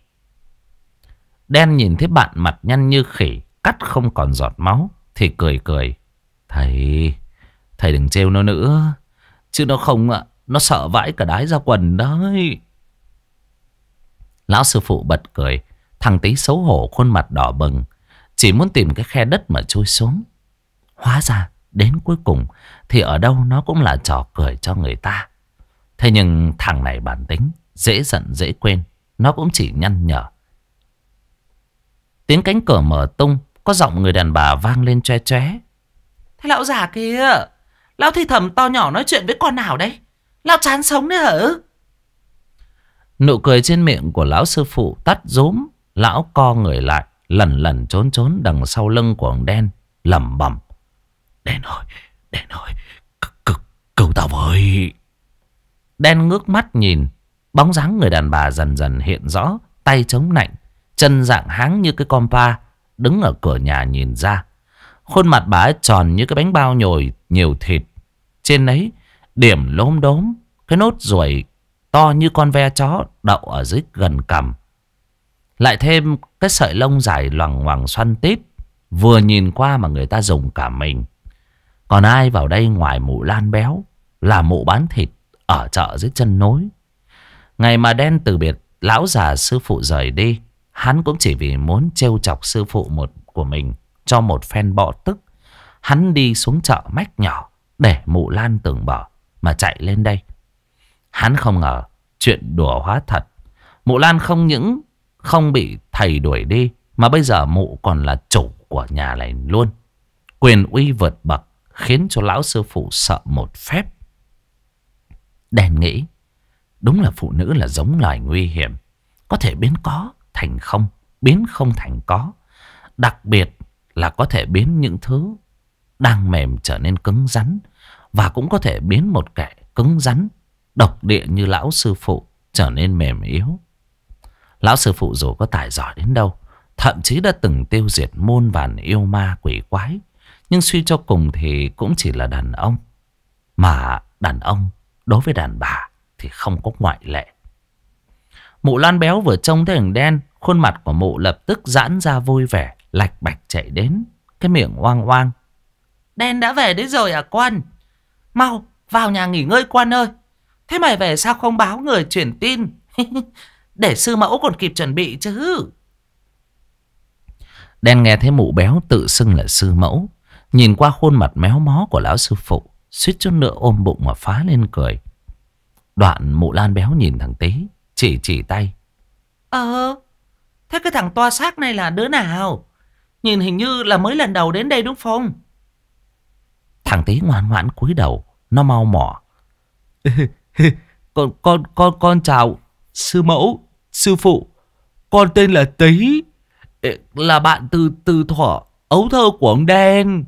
Đen nhìn thấy bạn mặt nhăn như khỉ, cắt không còn giọt máu thì cười cười: Thầy đừng trêu nó nữa, chứ nó không ạ, nó sợ vãi cả đái ra quần đấy. Lão sư phụ bật cười. Thằng Tý xấu hổ, khuôn mặt đỏ bừng, chỉ muốn tìm cái khe đất mà chui xuống. Hóa ra đến cuối cùng thì ở đâu nó cũng là trò cười cho người ta. Thế nhưng thằng này bản tính dễ giận dễ quên, nó cũng chỉ nhăn nhở. Tiếng cánh cửa mở tung, có giọng người đàn bà vang lên choe choé: Thế lão già kia, lão thì thầm to nhỏ nói chuyện với con nào đấy? Lão chán sống đấy hả? Nụ cười trên miệng của lão sư phụ tắt rúm. Lão co người lại, lẩn lẩn trốn trốn đằng sau lưng của ông Đen, lẩm bẩm: Đen ơi, cứu tao với. Đen ngước mắt nhìn, bóng dáng người đàn bà dần dần hiện rõ, tay chống nạnh, chân dạng háng như cái compa, đứng ở cửa nhà nhìn ra. Khuôn mặt bà ấy tròn như cái bánh bao nhồi nhiều thịt, trên ấy điểm lốm đốm cái nốt ruồi to như con ve chó đậu ở dưới gần cằm. Lại thêm cái sợi lông dài loằng ngoằng xoăn tít, vừa nhìn qua mà người ta rùng cả mình. Còn ai vào đây ngoài mụ Lan béo là mụ bán thịt ở chợ dưới chân nối. Ngày mà Đen từ biệt lão già sư phụ rời đi, hắn cũng chỉ vì muốn trêu chọc sư phụ của mình cho một phen bọ tức. Hắn đi xuống chợ mách nhỏ để mụ Lan tưởng bỏ mà chạy lên đây. Hắn không ngờ chuyện đùa hóa thật. Mụ Lan không những không bị thầy đuổi đi Mà bây giờ mụ còn là chủ của nhà này luôn. Quyền uy vượt bậc khiến cho lão sư phụ sợ một phép. Đen nghĩ, đúng là phụ nữ là giống loài nguy hiểm, có thể biến có thành không, biến không thành có. Đặc biệt là có thể biến những thứ đang mềm trở nên cứng rắn, và cũng có thể biến một kẻ cứng rắn độc địa như lão sư phụ trở nên mềm yếu. Lão sư phụ dù có tài giỏi đến đâu, thậm chí đã từng tiêu diệt muôn vàn yêu ma quỷ quái, nhưng suy cho cùng thì cũng chỉ là đàn ông. Mà đàn ông đối với đàn bà thì không có ngoại lệ. Mụ Lan béo vừa trông thấy thằng Đen, khuôn mặt của mụ lập tức giãn ra vui vẻ, lạch bạch chạy đến, cái miệng oang oang. Đen đã về đấy rồi à Quan? Mau vào nhà nghỉ ngơi Quan ơi. Thế mày về sao không báo người truyền tin? Để sư mẫu còn kịp chuẩn bị chứ. Đen nghe thấy mụ béo tự xưng là sư mẫu, nhìn qua khuôn mặt méo mó của lão sư phụ, suýt chút nữa ôm bụng mà phá lên cười. Đoạn mụ Lan béo nhìn thằng Tý, chỉ tay. Thế cái thằng toa xác này là đứa nào? Nhìn hình như là mới lần đầu đến đây đúng không? Thằng Tý ngoan ngoãn cúi đầu, nó mau mỏ. Con chào sư mẫu, sư phụ. Con tên là Tý, là bạn từ thuở ấu thơ của ông Đen.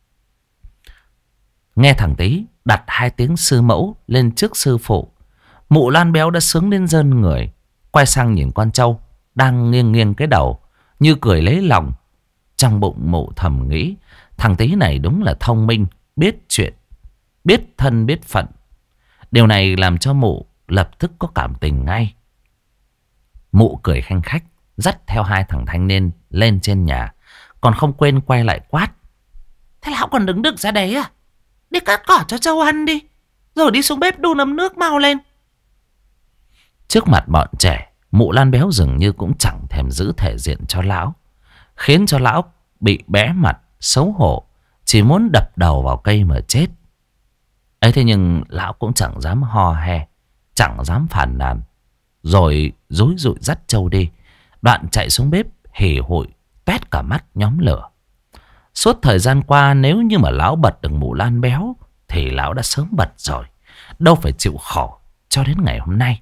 Nghe thằng Tý đặt hai tiếng sư mẫu lên trước sư phụ, mụ Lan béo đã sướng đến rơn người. Quay sang nhìn con trâu đang nghiêng nghiêng cái đầu như cười lấy lòng. Trong bụng mụ thầm nghĩ, thằng Tý này đúng là thông minh, biết chuyện, biết thân biết phận. Điều này làm cho mụ lập tức có cảm tình ngay. Mụ cười khanh khách, dắt theo hai thằng thanh niên lên trên nhà, còn không quên quay lại quát. Thế lão còn đứng đực ra đấy à? Đi cắt cỏ cho trâu ăn đi, rồi đi xuống bếp đun ấm nước mau lên. Trước mặt bọn trẻ, mụ Lan béo dường như cũng chẳng thèm giữ thể diện cho lão, khiến cho lão bị bé mặt, xấu hổ, chỉ muốn đập đầu vào cây mà chết. Ấy thế nhưng lão cũng chẳng dám ho he, chẳng dám phàn nàn, rồi rúi rụi dắt trâu đi. Đoạn chạy xuống bếp hì hụi, toét cả mắt nhóm lửa. Suốt thời gian qua, nếu như mà lão bật được mụ Lan béo thì lão đã sớm bật rồi, đâu phải chịu khổ cho đến ngày hôm nay.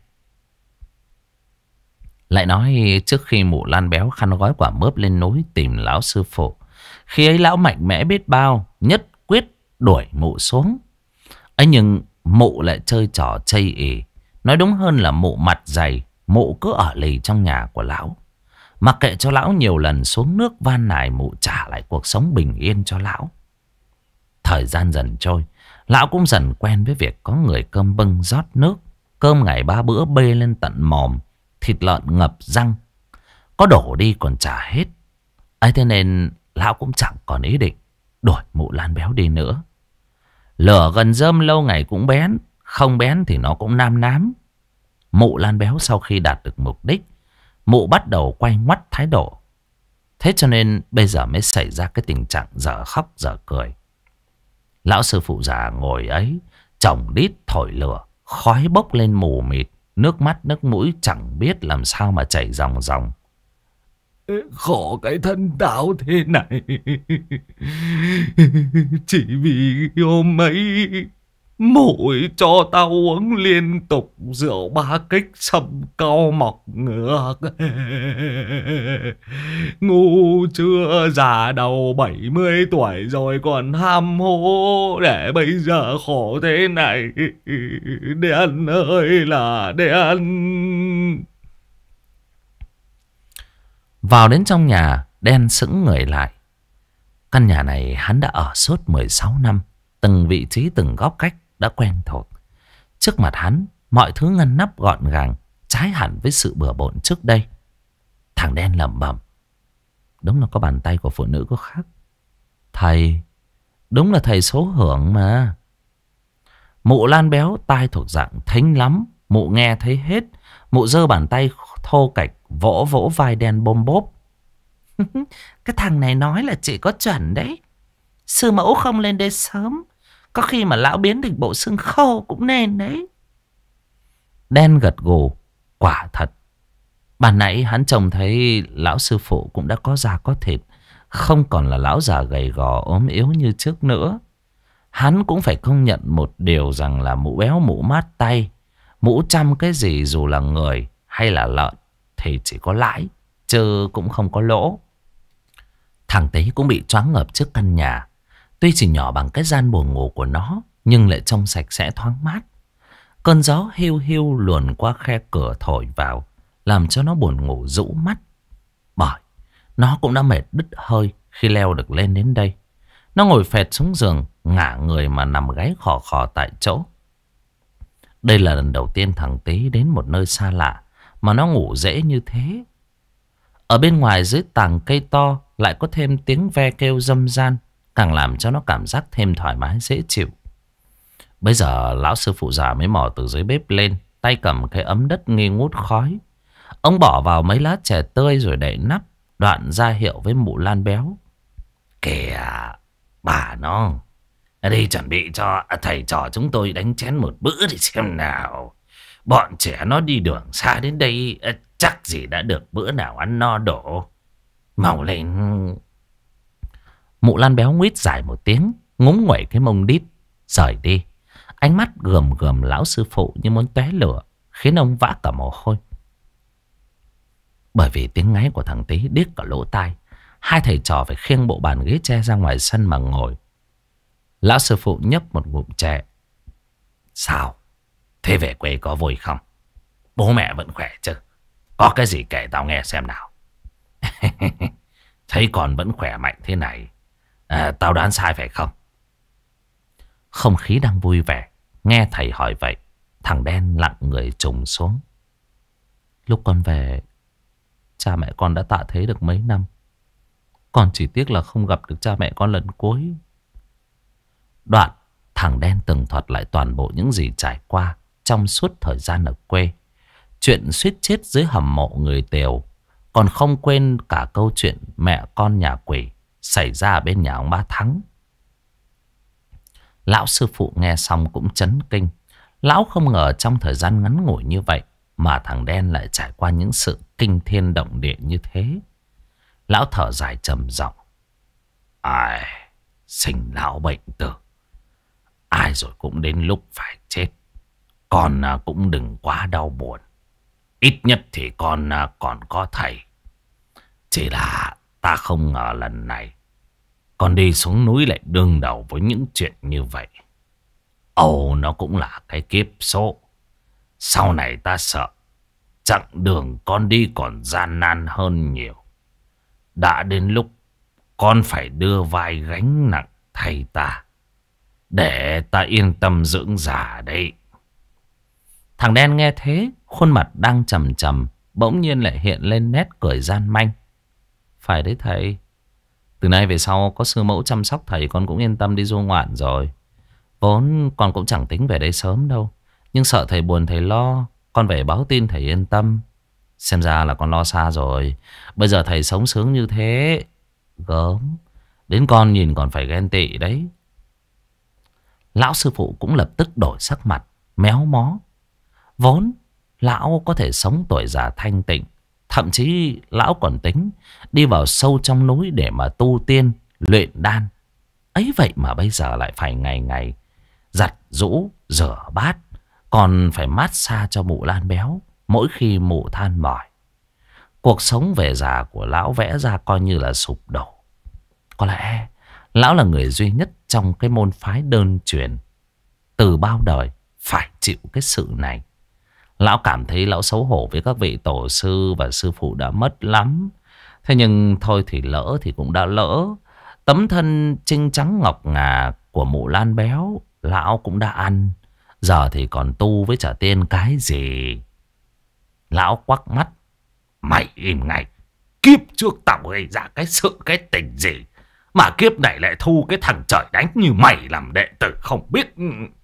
Lại nói trước khi mụ Lan béo khăn gói quả mướp lên núi tìm lão sư phụ, khi ấy lão mạnh mẽ biết bao, nhất quyết đuổi mụ xuống. Ấy nhưng mụ lại chơi trò chây ì, nói đúng hơn là mụ mặt dày. Mụ cứ ở lì trong nhà của lão, mặc kệ cho lão nhiều lần xuống nước van nài mụ trả lại cuộc sống bình yên cho lão. Thời gian dần trôi, lão cũng dần quen với việc có người cơm bưng rót nước, cơm ngày 3 bữa bê lên tận mồm, thịt lợn ngập răng, có đổ đi còn trả hết. Ấy thế nên lão cũng chẳng còn ý định đuổi mụ Lan béo đi nữa. Lửa gần rơm lâu ngày cũng bén, không bén thì nó cũng nam nám. Mụ Lan béo sau khi đạt được mục đích, mụ bắt đầu quay ngoắt thái độ. Thế cho nên bây giờ mới xảy ra cái tình trạng dở khóc dở cười. Lão sư phụ già ngồi ấy, chồng đít thổi lửa, khói bốc lên mù mịt, nước mắt nước mũi chẳng biết làm sao mà chảy ròng ròng. Khổ cái thân tao thế này, chỉ vì hôm ấy muội cho tao uống liên tục rượu 3 kích sâm cao mọc ngược. Ngu chưa già đầu 70 tuổi rồi còn ham hố, để bây giờ khổ thế này. Đen ơi là đen. Vào đến trong nhà, Đen sững người lại. Căn nhà này hắn đã ở suốt 16 năm. Từng vị trí từng góc cách đã quen thuộc. Trước mặt hắn, mọi thứ ngăn nắp gọn gàng, trái hẳn với sự bừa bộn trước đây. Thằng Đen lẩm bẩm. Đúng là có bàn tay của phụ nữ có khác. Thầy, đúng là thầy số hưởng mà. Mụ Lan béo tai thuộc dạng thính lắm. Mụ nghe thấy hết. Mụ giơ bàn tay thô cạch vỗ vỗ vai Đen bôm bốp. Cái thằng này nói là chỉ có chuẩn đấy. Sư mẫu không lên đây sớm, có khi mà lão biến thành bộ xương khô cũng nên đấy. Đen gật gù. Quả thật, Ban nãy hắn trông thấy lão sư phụ cũng đã có da có thịt, không còn là lão già gầy gò ốm yếu như trước nữa. Hắn cũng phải công nhận một điều rằng là mụ béo mụ mát tay, mụ chăm cái gì dù là người hay là lợn thì chỉ có lãi, chứ cũng không có lỗ. Thằng Tý cũng bị choáng ngợp trước căn nhà. Tuy chỉ nhỏ bằng cái gian buồng ngủ của nó, nhưng lại trông sạch sẽ thoáng mát. Cơn gió hiu hiu luồn qua khe cửa thổi vào, làm cho nó buồn ngủ rũ mắt. Bởi nó cũng đã mệt đứt hơi khi leo được lên đến đây. Nó ngồi phệt xuống giường, ngả người mà nằm gáy khò khò tại chỗ. Đây là lần đầu tiên thằng Tý đến một nơi xa lạ mà nó ngủ dễ như thế. Ở bên ngoài dưới tàng cây to lại có thêm tiếng ve kêu râm ran, càng làm cho nó cảm giác thêm thoải mái dễ chịu. Bây giờ lão sư phụ già mới mò từ dưới bếp lên, tay cầm cái ấm đất nghi ngút khói. Ông bỏ vào mấy lá chè tươi rồi đậy nắp, đoạn ra hiệu với mụ Lan béo. Kìa, bà nó, đi chuẩn bị cho thầy trò chúng tôi đánh chén một bữa thì xem nào. Bọn trẻ nó đi đường xa đến đây, chắc gì đã được bữa nào ăn no đổ. Mau lên. Mụ Lan béo nguýt dài một tiếng, ngúng nguẩy cái mông đít, rời đi. Ánh mắt gườm gườm lão sư phụ như muốn tóe lửa, khiến ông vã cả mồ hôi. Bởi vì tiếng ngáy của thằng Tý điếc cả lỗ tai, hai thầy trò phải khiêng bộ bàn ghế tre ra ngoài sân mà ngồi. Lão sư phụ nhấp một ngụm chè. Sao? Thế về quê có vui không? Bố mẹ vẫn khỏe chứ? Có cái gì kể tao nghe xem nào. Thấy con vẫn khỏe mạnh thế này, tao đoán sai phải không? Không khí đang vui vẻ. Nghe thầy hỏi vậy, thằng đen lặng người trùng xuống. Lúc con về, cha mẹ con đã tạ thế được mấy năm. Con chỉ tiếc là không gặp được cha mẹ con lần cuối. Đoạn thằng đen tường thuật lại toàn bộ những gì trải qua trong suốt thời gian ở quê. Chuyện suýt chết dưới hầm mộ người Tều. Còn không quên cả câu chuyện mẹ con nhà quỷ xảy ra ở bên nhà ông Ba Thắng. Lão sư phụ nghe xong cũng chấn kinh. Lão không ngờ trong thời gian ngắn ngủi như vậy mà thằng đen lại trải qua những sự kinh thiên động địa như thế. Lão thở dài trầm giọng. Ai, sinh lão bệnh tử, ai rồi cũng đến lúc phải chết. Con cũng đừng quá đau buồn. Ít nhất thì con còn có thầy. Chỉ là ta không ngờ lần này con đi xuống núi lại đương đầu với những chuyện như vậy. Ồ, nó cũng là cái kiếp số. Sau này ta sợ chặng đường con đi còn gian nan hơn nhiều. Đã đến lúc con phải đưa vai gánh nặng thay ta, để ta yên tâm dưỡng già đấy. Thằng đen nghe thế, khuôn mặt đang trầm trầm bỗng nhiên lại hiện lên nét cười gian manh. Phải đấy thầy, từ nay về sau có sư mẫu chăm sóc thầy, con cũng yên tâm đi du ngoạn rồi. Vốn con cũng chẳng tính về đây sớm đâu, nhưng sợ thầy buồn thầy lo, con về báo tin thầy yên tâm. Xem ra là con lo xa rồi. Bây giờ thầy sống sướng như thế, gớm, đến con nhìn còn phải ghen tị đấy. Lão sư phụ cũng lập tức đổi sắc mặt, méo mó. Vốn lão có thể sống tuổi già thanh tịnh, thậm chí lão còn tính đi vào sâu trong núi để mà tu tiên, luyện đan. Ấy vậy mà bây giờ lại phải ngày ngày giặt giũ, rửa bát, còn phải mát xa cho mụ Lan béo mỗi khi mụ than mỏi. Cuộc sống về già của lão vẽ ra coi như là sụp đổ. Có lẽ lão là người duy nhất trong cái môn phái đơn truyền từ bao đời phải chịu cái sự này. Lão cảm thấy lão xấu hổ với các vị tổ sư và sư phụ đã mất lắm. Thế nhưng thôi thì lỡ thì cũng đã lỡ. Tấm thân trinh trắng ngọc ngà của mụ Lan béo lão cũng đã ăn. Giờ thì còn tu với trả tiên cái gì. Lão quắc mắt. Mày im ngay. Kiếp trước tao gây ra cái sự cái tình gì mà kiếp này lại thu cái thằng trời đánh như mày làm đệ tử không biết.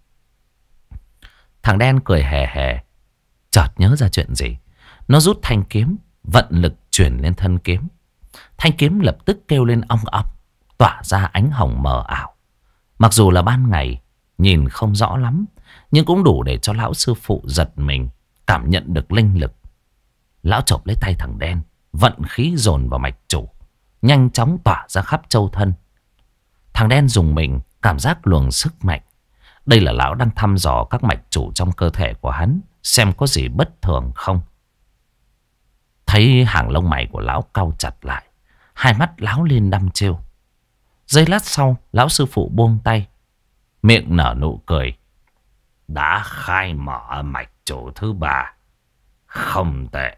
Thằng đen cười hề hề, chợt nhớ ra chuyện gì. Nó rút thanh kiếm, vận lực chuyển lên thân kiếm. Thanh kiếm lập tức kêu lên ong ong, tỏa ra ánh hồng mờ ảo. Mặc dù là ban ngày nhìn không rõ lắm, nhưng cũng đủ để cho lão sư phụ giật mình, cảm nhận được linh lực. Lão chộp lấy tay thằng đen, vận khí dồn vào mạch chủ, nhanh chóng tỏa ra khắp châu thân. Thằng đen dùng mình, cảm giác luồng sức mạnh. Đây là lão đang thăm dò các mạch chủ trong cơ thể của hắn, xem có gì bất thường không. Thấy hàng lông mày của lão cau chặt lại, hai mắt láo lên đăm chiêu. Giây lát sau, lão sư phụ buông tay, miệng nở nụ cười. Đã khai mở mạch chủ thứ 3. Không tệ.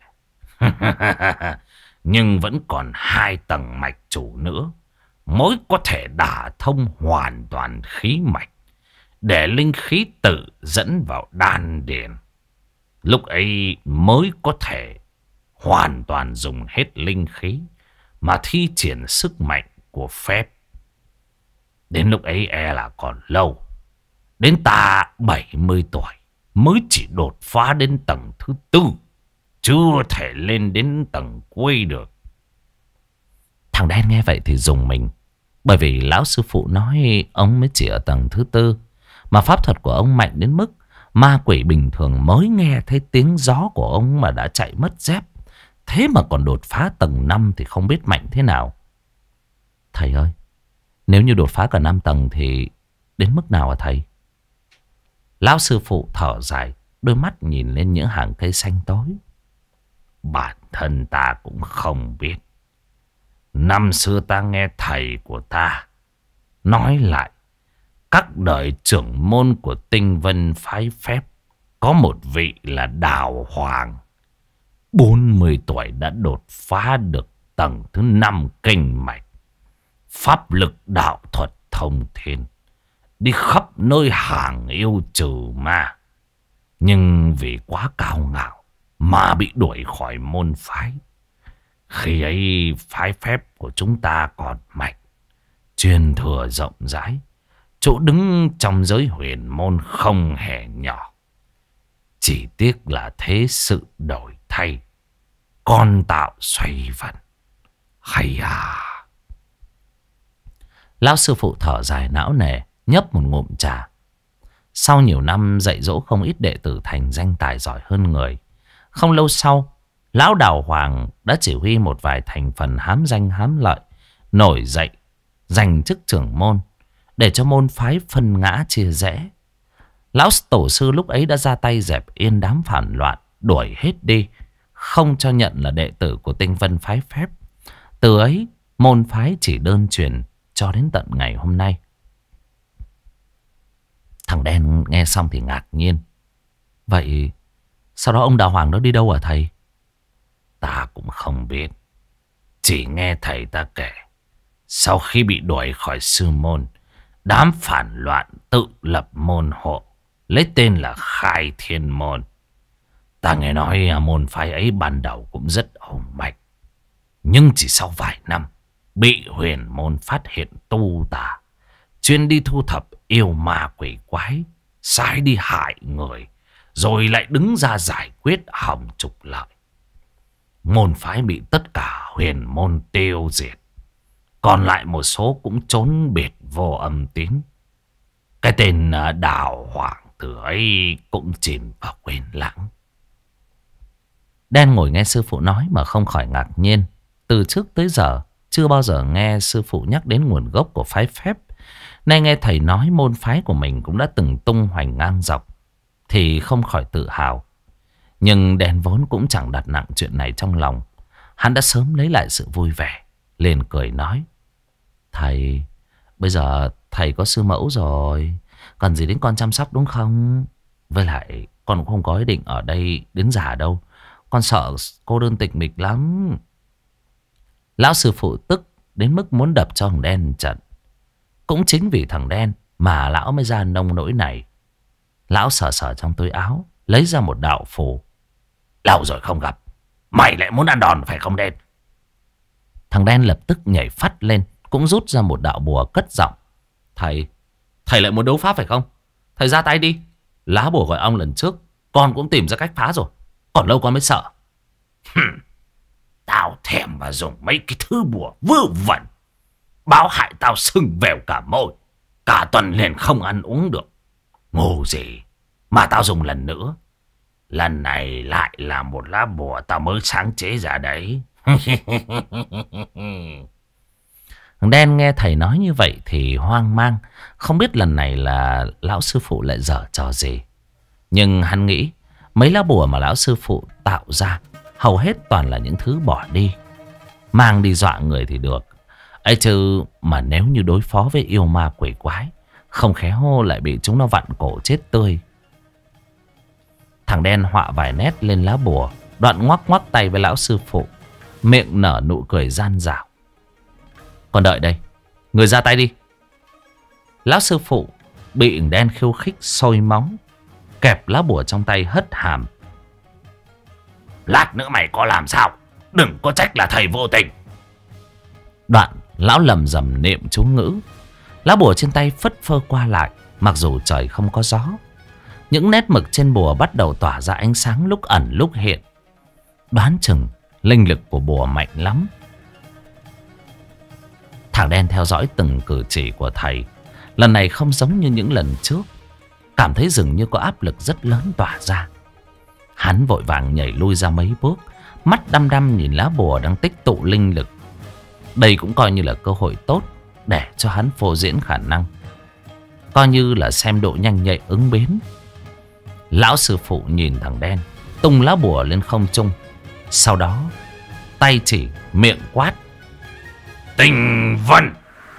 Nhưng vẫn còn 2 tầng mạch chủ nữa mới có thể đả thông hoàn toàn khí mạch, để linh khí tự dẫn vào đan điền. Lúc ấy mới có thể hoàn toàn dùng hết linh khí mà thi triển sức mạnh của phép. Đến lúc ấy e là còn lâu. Đến ta 70 tuổi mới chỉ đột phá đến tầng thứ 4, chưa thể lên đến tầng cuối được. Thằng đen nghe vậy thì rùng mình, bởi vì lão sư phụ nói ông mới chỉ ở tầng thứ 4, mà pháp thuật của ông mạnh đến mức ma quỷ bình thường mới nghe thấy tiếng gió của ông mà đã chạy mất dép. Thế mà còn đột phá tầng 5 thì không biết mạnh thế nào. Thầy ơi, nếu như đột phá cả 5 tầng thì đến mức nào hả thầy? Lão sư phụ thở dài, đôi mắt nhìn lên những hàng cây xanh tối. Bản thân ta cũng không biết. Năm xưa ta nghe thầy của ta nói lại, các đời trưởng môn của Tinh Vân phái phép có một vị là Đào Hoàng, 40 tuổi đã đột phá được tầng thứ 5 kinh mạch. Pháp lực đạo thuật thông thiên, đi khắp nơi hàng yêu trừ ma. Nhưng vì quá cao ngạo mà bị đuổi khỏi môn phái. Khi ấy phái phép của chúng ta còn mạnh, truyền thừa rộng rãi, chỗ đứng trong giới huyền môn không hề nhỏ. Chỉ tiếc là thế sự đổi thay, con tạo xoay vần. Hay à. Lão sư phụ thở dài não nề, nhấp một ngụm trà. Sau nhiều năm dạy dỗ không ít đệ tử thành danh tài giỏi hơn người, không lâu sau, lão Đào Hoàng đã chỉ huy một vài thành phần hám danh hám lợi nổi dậy, giành chức trưởng môn, để cho môn phái phân ngã chia rẽ. Lão tổ sư lúc ấy đã ra tay dẹp yên đám phản loạn, đuổi hết đi, không cho nhận là đệ tử của Tinh Vân phái phép. Từ ấy, môn phái chỉ đơn truyền cho đến tận ngày hôm nay. Thằng đen nghe xong thì ngạc nhiên. Vậy sau đó ông Đào Hoàng đó đi đâu hả thầy? Ta cũng không biết. Chỉ nghe thầy ta kể, sau khi bị đuổi khỏi sư môn, đám phản loạn tự lập môn hộ, lấy tên là Khai Thiên Môn. Ta nghe nói môn phái ấy ban đầu cũng rất hùng mạnh, nhưng chỉ sau vài năm bị huyền môn phát hiện tu tà, chuyên đi thu thập yêu ma quỷ quái, sai đi hại người, rồi lại đứng ra giải quyết hòng trục lợi. Môn phái bị tất cả huyền môn tiêu diệt, còn lại một số cũng trốn biệt vô âm tín. Cái tên Đào Hoàng từ ấy cũng chìm vào quên lãng. Đen ngồi nghe sư phụ nói mà không khỏi ngạc nhiên. Từ trước tới giờ chưa bao giờ nghe sư phụ nhắc đến nguồn gốc của phái phép. Nay nghe thầy nói môn phái của mình cũng đã từng tung hoành ngang dọc, thì không khỏi tự hào. Nhưng Đen vốn cũng chẳng đặt nặng chuyện này trong lòng. Hắn đã sớm lấy lại sự vui vẻ, liền cười nói: Thầy, bây giờ thầy có sư mẫu rồi, cần gì đến con chăm sóc đúng không? Với lại con cũng không có ý định ở đây đến già đâu. Con sợ cô đơn tịch mịch lắm. Lão sư phụ tức đến mức muốn đập cho thằng Đen trận. Cũng chính vì thằng Đen mà lão mới ra nông nỗi này. Lão sờ sờ trong túi áo, lấy ra một đạo phù. Lâu rồi không gặp, mày lại muốn ăn đòn phải không Đen? Thằng Đen lập tức nhảy phắt lên, cũng rút ra một đạo bùa cất giọng: Thầy lại muốn đấu pháp phải không? Thầy ra tay đi. Lá bùa gọi ong lần trước con cũng tìm ra cách phá rồi, còn lâu con mới sợ. Tao thèm mà dùng mấy cái thứ bùa vớ vẩn, báo hại tao sưng vèo cả môi, cả tuần liền không ăn uống được. Ngu gì mà tao dùng lần nữa Lần này lại là một lá bùa tao mới sáng chế ra đấy. Thằng đen nghe thầy nói như vậy thì hoang mang, không biết lần này là lão sư phụ lại giở trò gì. Nhưng hắn nghĩ mấy lá bùa mà lão sư phụ tạo ra hầu hết toàn là những thứ bỏ đi, mang đi dọa người thì được ấy chứ, mà nếu như đối phó với yêu ma quỷ quái, không khéo lại bị chúng nó vặn cổ chết tươi. Thằng đen họa vài nét lên lá bùa, đoạn ngoắc ngoắc tay với lão sư phụ, miệng nở nụ cười gian dảo. Còn đợi đây, người ra tay đi. Lão sư phụ bị ửng đen khiêu khích sôi móng, kẹp lá bùa trong tay hất hàm. Lát nữa mày có làm sao, đừng có trách là thầy vô tình. Đoạn lão lầm rầm niệm chú ngữ, lá bùa trên tay phất phơ qua lại. Mặc dù trời không có gió, những nét mực trên bùa bắt đầu tỏa ra ánh sáng lúc ẩn lúc hiện. Đoán chừng linh lực của bùa mạnh lắm. Thằng đen theo dõi từng cử chỉ của thầy, lần này không giống như những lần trước, cảm thấy dường như có áp lực rất lớn tỏa ra. Hắn vội vàng nhảy lui ra mấy bước, mắt đăm đăm nhìn lá bùa đang tích tụ linh lực. Đây cũng coi như là cơ hội tốt để cho hắn phô diễn khả năng, coi như là xem độ nhanh nhạy ứng biến. Lão sư phụ nhìn thằng đen, tung lá bùa lên không trung, sau đó tay chỉ miệng quát: Tinh vân.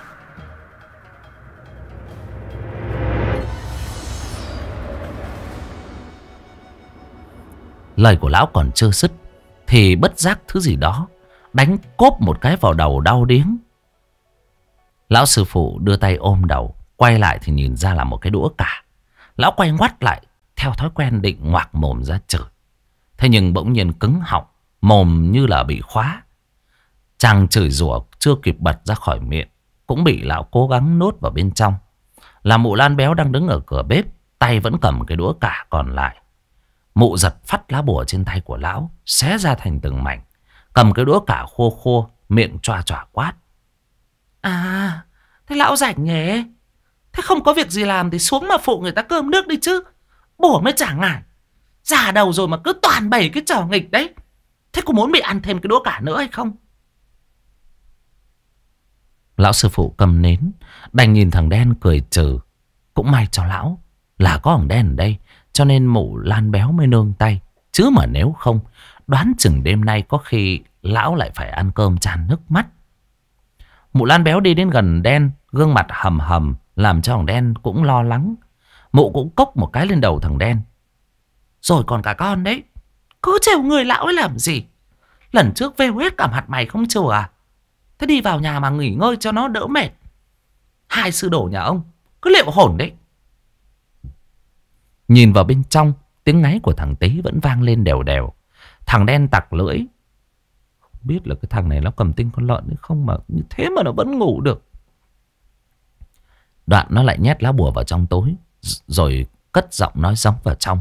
Lời của lão còn chưa dứt thì bất giác thứ gì đó đánh cốp một cái vào đầu đau điếng. Lão sư phụ đưa tay ôm đầu, quay lại thì nhìn ra là một cái đũa cả. Lão quay ngoắt lại, theo thói quen định ngoạc mồm ra chửi. Thế nhưng bỗng nhiên cứng họng, mồm như là bị khóa. Chàng chửi rủa chưa kịp bật ra khỏi miệng cũng bị lão cố gắng nuốt vào bên trong. Là mụ Lan béo đang đứng ở cửa bếp, tay vẫn cầm cái đũa cả còn lại. Mụ giật phắt lá bùa trên tay của lão, xé ra thành từng mảnh, cầm cái đũa cả khô khô, miệng choa choa quát: À, thế lão rảnh nhỉ? Thế không có việc gì làm thì xuống mà phụ người ta cơm nước đi chứ. Bùa mới chả ngại, già đầu rồi mà cứ toàn bày cái trò nghịch đấy. Thế có muốn bị ăn thêm cái đũa cả nữa hay không? Lão sư phụ cầm nến, đành nhìn thằng đen cười trừ. Cũng may cho lão là có thằng đen ở đây, cho nên mụ Lan béo mới nương tay. Chứ mà nếu không, đoán chừng đêm nay có khi lão lại phải ăn cơm tràn nước mắt. Mụ Lan béo đi đến gần đen, gương mặt hầm hầm, làm cho thằng đen cũng lo lắng. Mụ cũng cốc một cái lên đầu thằng đen: Rồi còn cả con đấy, cứ trêu người lão ấy làm gì? Lần trước vêu hết cả mặt mày không chừa à? Thế đi vào nhà mà nghỉ ngơi cho nó đỡ mệt. Hai sư đồ nhà ông cứ liệu hồn đấy. Nhìn vào bên trong, tiếng ngáy của thằng Tý vẫn vang lên đều đều. Thằng đen tặc lưỡi, không biết là cái thằng này nó cầm tinh con lợn hay không mà như thế mà nó vẫn ngủ được. Đoạn nó lại nhét lá bùa vào trong túi, rồi cất giọng nói gióng vào trong: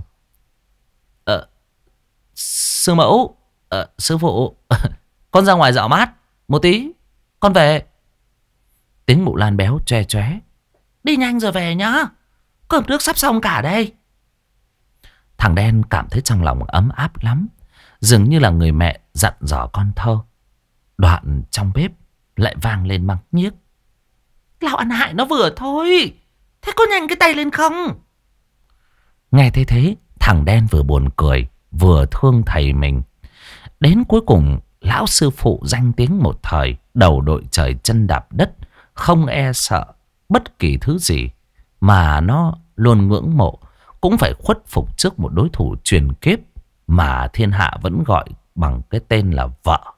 Sư mẫu, sư phụ, con ra ngoài dạo mát một tí, con về. Tiếng mụ Lan béo choe choé: Đi nhanh rồi về nhá, cơm nước sắp xong cả đây. Thằng đen cảm thấy trong lòng ấm áp lắm, dường như là người mẹ dặn dò con thơ. Đoạn trong bếp lại vang lên mắng nhiếc: Lão ăn hại nó vừa thôi, thế có nhanh cái tay lên không? Nghe thấy thế, thằng đen vừa buồn cười vừa thương thầy mình. Đến cuối cùng lão sư phụ danh tiếng một thời, đầu đội trời chân đạp đất, không e sợ bất kỳ thứ gì mà nó luôn ngưỡng mộ, cũng phải khuất phục trước một đối thủ truyền kiếp mà thiên hạ vẫn gọi bằng cái tên là vợ.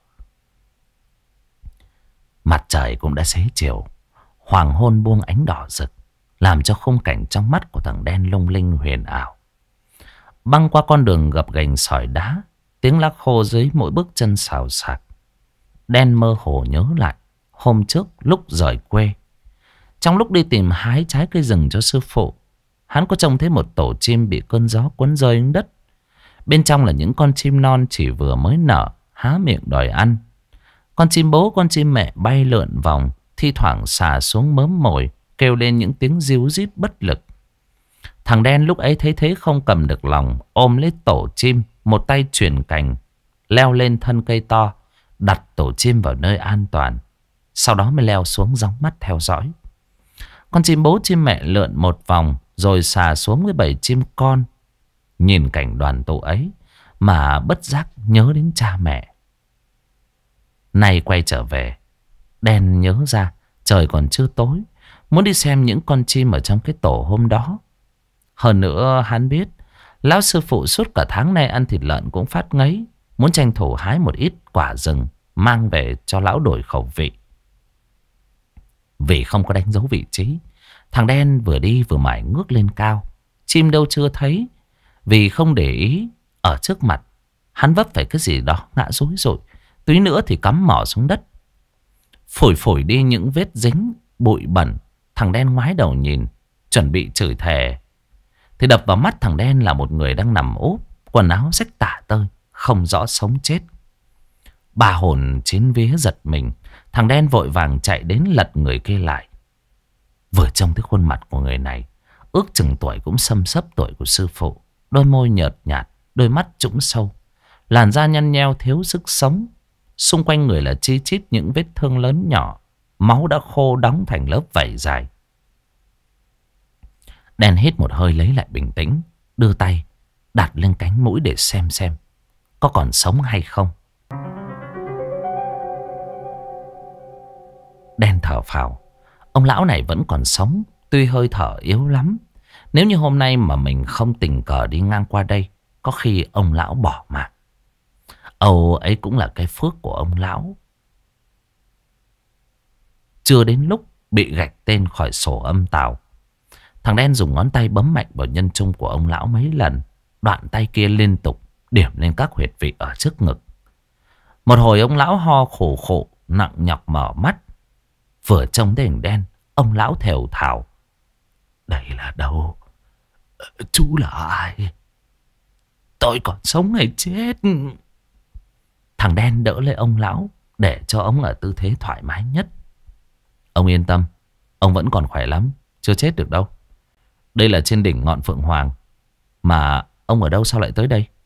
Mặt trời cũng đã xế chiều, hoàng hôn buông ánh đỏ rực, làm cho khung cảnh trong mắt của thằng đen lung linh huyền ảo. Băng qua con đường gập ghềnh sỏi đá, tiếng lá khô dưới mỗi bước chân xào xạc. Đen mơ hồ nhớ lại hôm trước lúc rời quê, trong lúc đi tìm hái trái cây rừng cho sư phụ, hắn có trông thấy một tổ chim bị cơn gió cuốn rơi xuống đất. Bên trong là những con chim non chỉ vừa mới nở, há miệng đòi ăn. Con chim bố con chim mẹ bay lượn vòng, thi thoảng xà xuống mớm mồi, kêu lên những tiếng ríu rít bất lực. Thằng đen lúc ấy thấy thế không cầm được lòng, ôm lấy tổ chim, một tay chuyền cành, leo lên thân cây to, đặt tổ chim vào nơi an toàn. Sau đó mới leo xuống gióng mắt theo dõi. Con chim bố chim mẹ lượn một vòng rồi xà xuống với bầy chim con. Nhìn cảnh đoàn tụ ấy mà bất giác nhớ đến cha mẹ. Nay quay trở về, đen nhớ ra trời còn chưa tối, muốn đi xem những con chim ở trong cái tổ hôm đó. Hơn nữa hắn biết lão sư phụ suốt cả tháng nay ăn thịt lợn cũng phát ngấy, muốn tranh thủ hái một ít quả rừng mang về cho lão đổi khẩu vị. Vì không có đánh dấu vị trí, thằng đen vừa đi vừa mải ngước lên cao. Chim đâu chưa thấy, vì không để ý. Ở trước mặt hắn vấp phải cái gì đó ngã rúi rụi, tí nữa thì cắm mỏ xuống đất. Phủi phủi đi những vết dính bụi bẩn, thằng đen ngoái đầu nhìn, chuẩn bị chửi thề, thì đập vào mắt thằng đen là một người đang nằm úp, quần áo rách tả tơi, không rõ sống chết. Bà hồn chín vía giật mình, thằng đen vội vàng chạy đến lật người kia lại. Vừa trông thấy khuôn mặt của người này, ước chừng tuổi cũng xâm xấp tuổi của sư phụ. Đôi môi nhợt nhạt, đôi mắt trũng sâu, làn da nhăn nheo thiếu sức sống. Xung quanh người là chi chít những vết thương lớn nhỏ, máu đã khô đóng thành lớp vảy dài. Đen hít một hơi lấy lại bình tĩnh, đưa tay đặt lên cánh mũi để xem có còn sống hay không. Đen thở phào, ông lão này vẫn còn sống, tuy hơi thở yếu lắm. Nếu như hôm nay mà mình không tình cờ đi ngang qua đây, có khi ông lão bỏ mạng. Âu ấy cũng là cái phước của ông lão. Chưa đến lúc bị gạch tên khỏi sổ âm tào. Thằng đen dùng ngón tay bấm mạnh vào nhân trung của ông lão mấy lần. Đoạn tay kia liên tục điểm lên các huyệt vị ở trước ngực. Một hồi ông lão ho khổ khổ, nặng nhọc mở mắt. Vừa trông thấy hình đen, ông lão thều thào: "Đây là đâu? Chú là ai? Tôi còn sống hay chết?" Thằng đen đỡ lấy ông lão để cho ông ở tư thế thoải mái nhất. "Ông yên tâm, ông vẫn còn khỏe lắm, chưa chết được đâu. Đây là trên đỉnh ngọn Phượng Hoàng. Mà ông ở đâu sao lại tới đây?"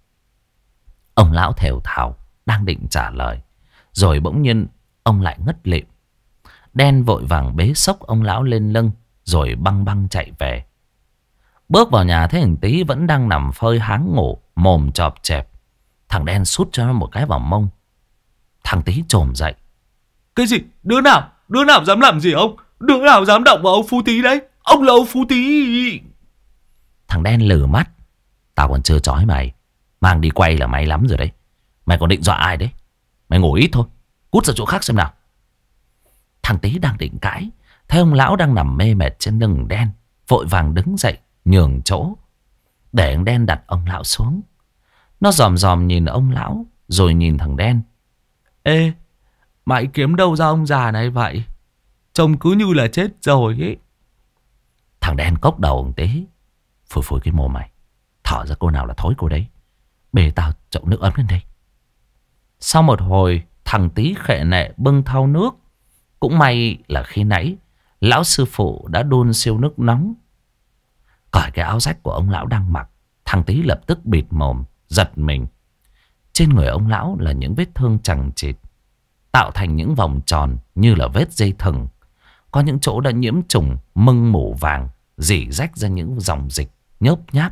Ông lão thều thào đang định trả lời, rồi bỗng nhiên ông lại ngất lịm. Đen vội vàng bế xốc ông lão lên lưng, rồi băng băng chạy về. Bước vào nhà thấy thằng Tý vẫn đang nằm phơi háng ngủ, mồm chọp chẹp. Thằng đen sút cho nó một cái vào mông. Thằng Tý trồm dậy: "Cái gì? Đứa nào dám làm gì ông? Đứa nào dám động vào ông Phú Tý đấy? Ông là ông Phú Tý." Thằng đen lừ mắt: "Tao còn chưa chói mày, mang đi quay là may lắm rồi đấy. Mày còn định dọa ai đấy? Mày ngủ ít thôi, cút ra chỗ khác xem nào." Thằng Tý đang định cãi, thấy ông lão đang nằm mê mệt trên lưng đen, vội vàng đứng dậy nhường chỗ để thằng đen đặt ông lão xuống. Nó dòm dòm nhìn ông lão, rồi nhìn thằng đen: "Ê, mày kiếm đâu ra ông già này vậy? Trông cứ như là chết rồi ấy." Thằng đen cốc đầu thằng Tý: "Phủi phủi cái mồm mày, thở ra cô nào là thối cô đấy. Bê tao chậu nước ấm lên đây." Sau một hồi, thằng Tý khệ nệ bưng thau nước. Cũng may là khi nãy lão sư phụ đã đun siêu nước nóng. Cởi cái áo rách của ông lão đang mặc, thằng Tý lập tức bịt mồm, giật mình. Trên người ông lão là những vết thương chằng chịt, tạo thành những vòng tròn như là vết dây thừng. Có những chỗ đã nhiễm trùng mưng mủ vàng, rỉ rách ra những dòng dịch nhớp nháp.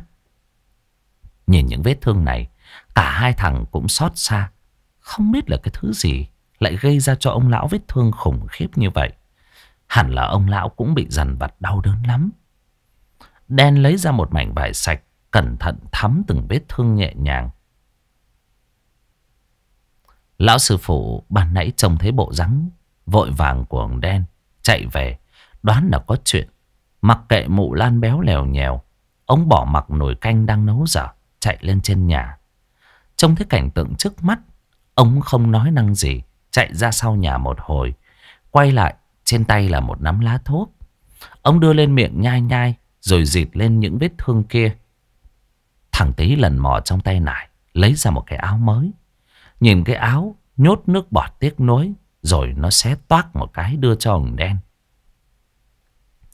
Nhìn những vết thương này, cả hai thằng cũng xót xa. Không biết là cái thứ gì lại gây ra cho ông lão vết thương khủng khiếp như vậy. Hẳn là ông lão cũng bị dằn vặt đau đớn lắm. Đen lấy ra một mảnh vải sạch, cẩn thận thắm từng vết thương nhẹ nhàng. Lão sư phụ ban nãy trông thấy bộ dáng vội vàng của ông đen, chạy về, đoán là có chuyện. Mặc kệ mụ Lan béo lèo nhèo, ông bỏ mặc nồi canh đang nấu dở, chạy lên trên nhà. Trông thấy cảnh tượng trước mắt, ông không nói năng gì, chạy ra sau nhà một hồi, quay lại, trên tay là một nắm lá thuốc. Ông đưa lên miệng nhai nhai, rồi dịt lên những vết thương kia. Thằng Tý lần mò trong tay nải, lấy ra một cái áo mới. Nhìn cái áo, nhốt nước bọt tiếc nuối, rồi nó xé toác một cái đưa cho ông đen.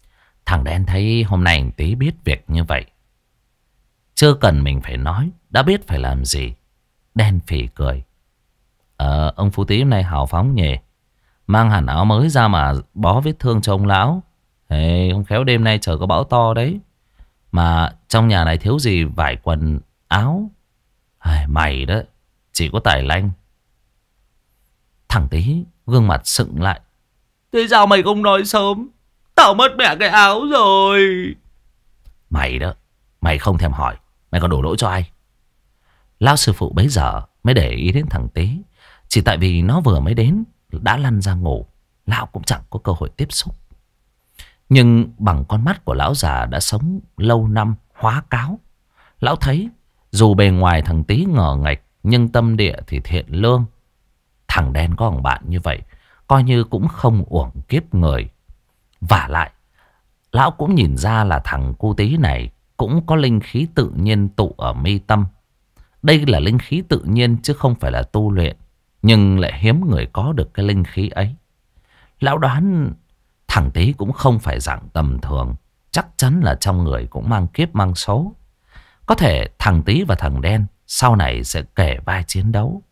Thằng đen thấy hôm nay thằng Tí biết việc như vậy, chưa cần mình phải nói, đã biết phải làm gì. Đen phì cười. Ông Phú Tí hôm nay hào phóng nhỉ. Mang hẳn áo mới ra mà bó vết thương cho ông lão. Không khéo đêm nay trời có bão to đấy. Mà trong nhà này thiếu gì vải quần áo. Mày đó chỉ có tài lanh. Thằng Tí gương mặt sững lại. Thế sao mày không nói sớm? Tao mất mẹ cái áo rồi. Mày đó, mày không thèm hỏi, mày còn đổ lỗi cho ai? Lão sư phụ bấy giờ mới để ý đến thằng Tí. Chỉ tại vì nó vừa mới đến đã lăn ra ngủ, lão cũng chẳng có cơ hội tiếp xúc. Nhưng bằng con mắt của lão già đã sống lâu năm hóa cáo, lão thấy dù bề ngoài thằng Tí ngờ nghệch, nhưng tâm địa thì thiện lương. Thằng đen có thằng bạn như vậy, coi như cũng không uổng kiếp người. Vả lại, lão cũng nhìn ra là thằng cu Tí này cũng có linh khí tự nhiên tụ ở mi tâm. Đây là linh khí tự nhiên chứ không phải là tu luyện, nhưng lại hiếm người có được cái linh khí ấy. Lão đoán thằng Tí cũng không phải dạng tầm thường, chắc chắn là trong người cũng mang kiếp mang số. Có thể thằng Tí và thằng đen sau này sẽ kể vai chiến đấu.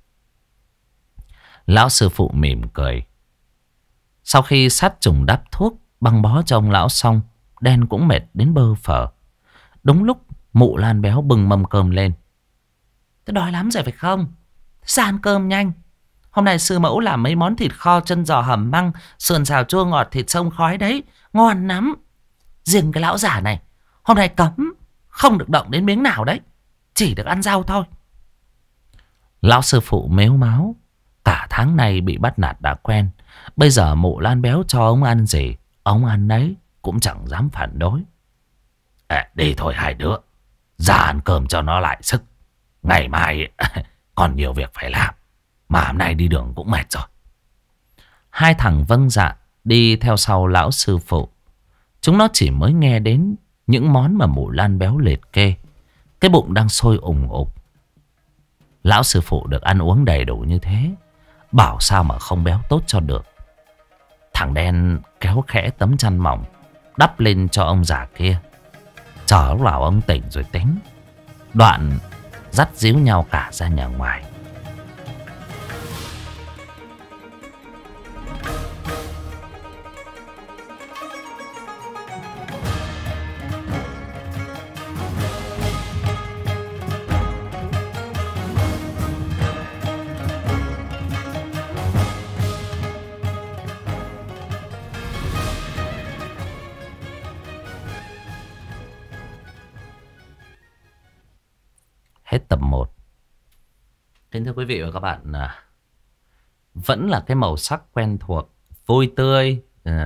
Lão sư phụ mỉm cười. Sau khi sát trùng đắp thuốc băng bó cho ông lão xong, đen cũng mệt đến bơ phờ. Đúng lúc mụ Lan béo bưng mâm cơm lên. Tôi đói lắm rồi phải không? Ra ăn cơm nhanh. Hôm nay sư mẫu làm mấy món thịt kho, chân giò hầm măng, sườn xào chua ngọt, thịt sông khói đấy, ngon lắm. Riêng cái lão giả này hôm nay cấm, không được động đến miếng nào đấy, chỉ được ăn rau thôi. Lão sư phụ mếu máo. Cả tháng nay bị bắt nạt đã quen. Bây giờ mụ Lan béo cho ông ăn gì, ông ăn đấy, cũng chẳng dám phản đối. Đi thôi hai đứa, ra ăn cơm cho nó lại sức. Ngày mai còn nhiều việc phải làm, mà hôm nay đi đường cũng mệt rồi. Hai thằng vâng dạ đi theo sau lão sư phụ. Chúng nó chỉ mới nghe đến những món mà mụ Lan béo liệt kê, cái bụng đang sôi ủng ục. Lão sư phụ được ăn uống đầy đủ như thế, bảo sao mà không béo tốt cho được. Thằng đen kéo khẽ tấm chăn mỏng đắp lên cho ông già kia, chờ lúc nào ông tỉnh rồi tính. Đoạn dắt díu nhau cả ra nhà ngoài. Hết tập 1. Kính thưa quý vị và các bạn, vẫn là cái màu sắc quen thuộc, vui tươi,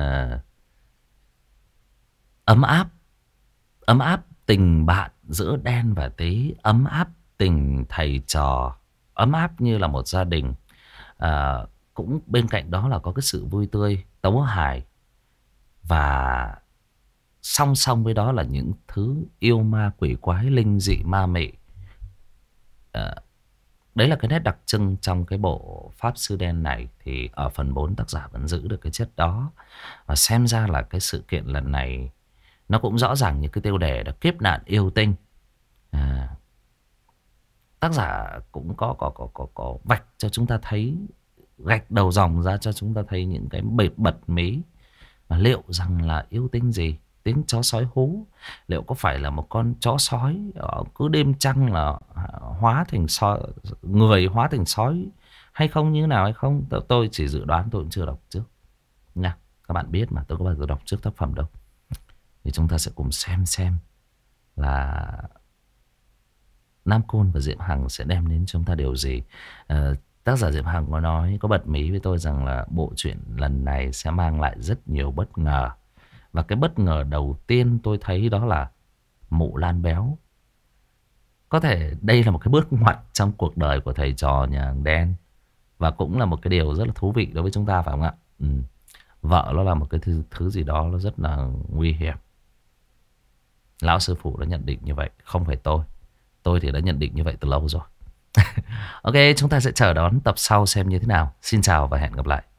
ấm áp tình bạn giữa Đen và Tí, ấm áp tình thầy trò, ấm áp như là một gia đình. Cũng bên cạnh đó là có cái sự vui tươi, tấu hài, và song song với đó là những thứ yêu ma quỷ quái, linh dị ma mị. Đấy là cái nét đặc trưng trong cái bộ Pháp Sư Đen này. Thì ở phần 4 tác giả vẫn giữ được cái chất đó. Và xem ra là cái sự kiện lần này nó cũng rõ ràng như cái tiêu đề là kiếp nạn yêu tinh. Tác giả cũng có vạch cho chúng ta thấy, gạch đầu dòng ra cho chúng ta thấy những cái bật mí. Mà liệu rằng là yêu tinh gì? Tiếng chó sói hú, liệu có phải là một con chó sói cứ đêm trăng là hóa thành sói, người hóa thành sói hay không, như thế nào hay không? Tôi chỉ dự đoán, tôi cũng chưa đọc trước nha. Các bạn biết mà, tôi có bao giờ đọc trước tác phẩm đâu. Thì chúng ta sẽ cùng xem là Nam Côn và Diệm Hằng sẽ đem đến chúng ta điều gì. Tác giả Diệm Hằng có bật mí với tôi rằng là bộ truyện lần này sẽ mang lại rất nhiều bất ngờ. Và cái bất ngờ đầu tiên tôi thấy đó là mụ Lan béo. Có thể đây là một cái bước ngoặt trong cuộc đời của thầy trò nhà Đen. Và cũng là một cái điều rất là thú vị đối với chúng ta, phải không ạ? Vợ nó là một cái thứ gì đó nó rất là nguy hiểm. Lão sư phụ đã nhận định như vậy, không phải tôi. Tôi thì đã nhận định như vậy từ lâu rồi. Ok, chúng ta sẽ chờ đón tập sau xem như thế nào. Xin chào và hẹn gặp lại.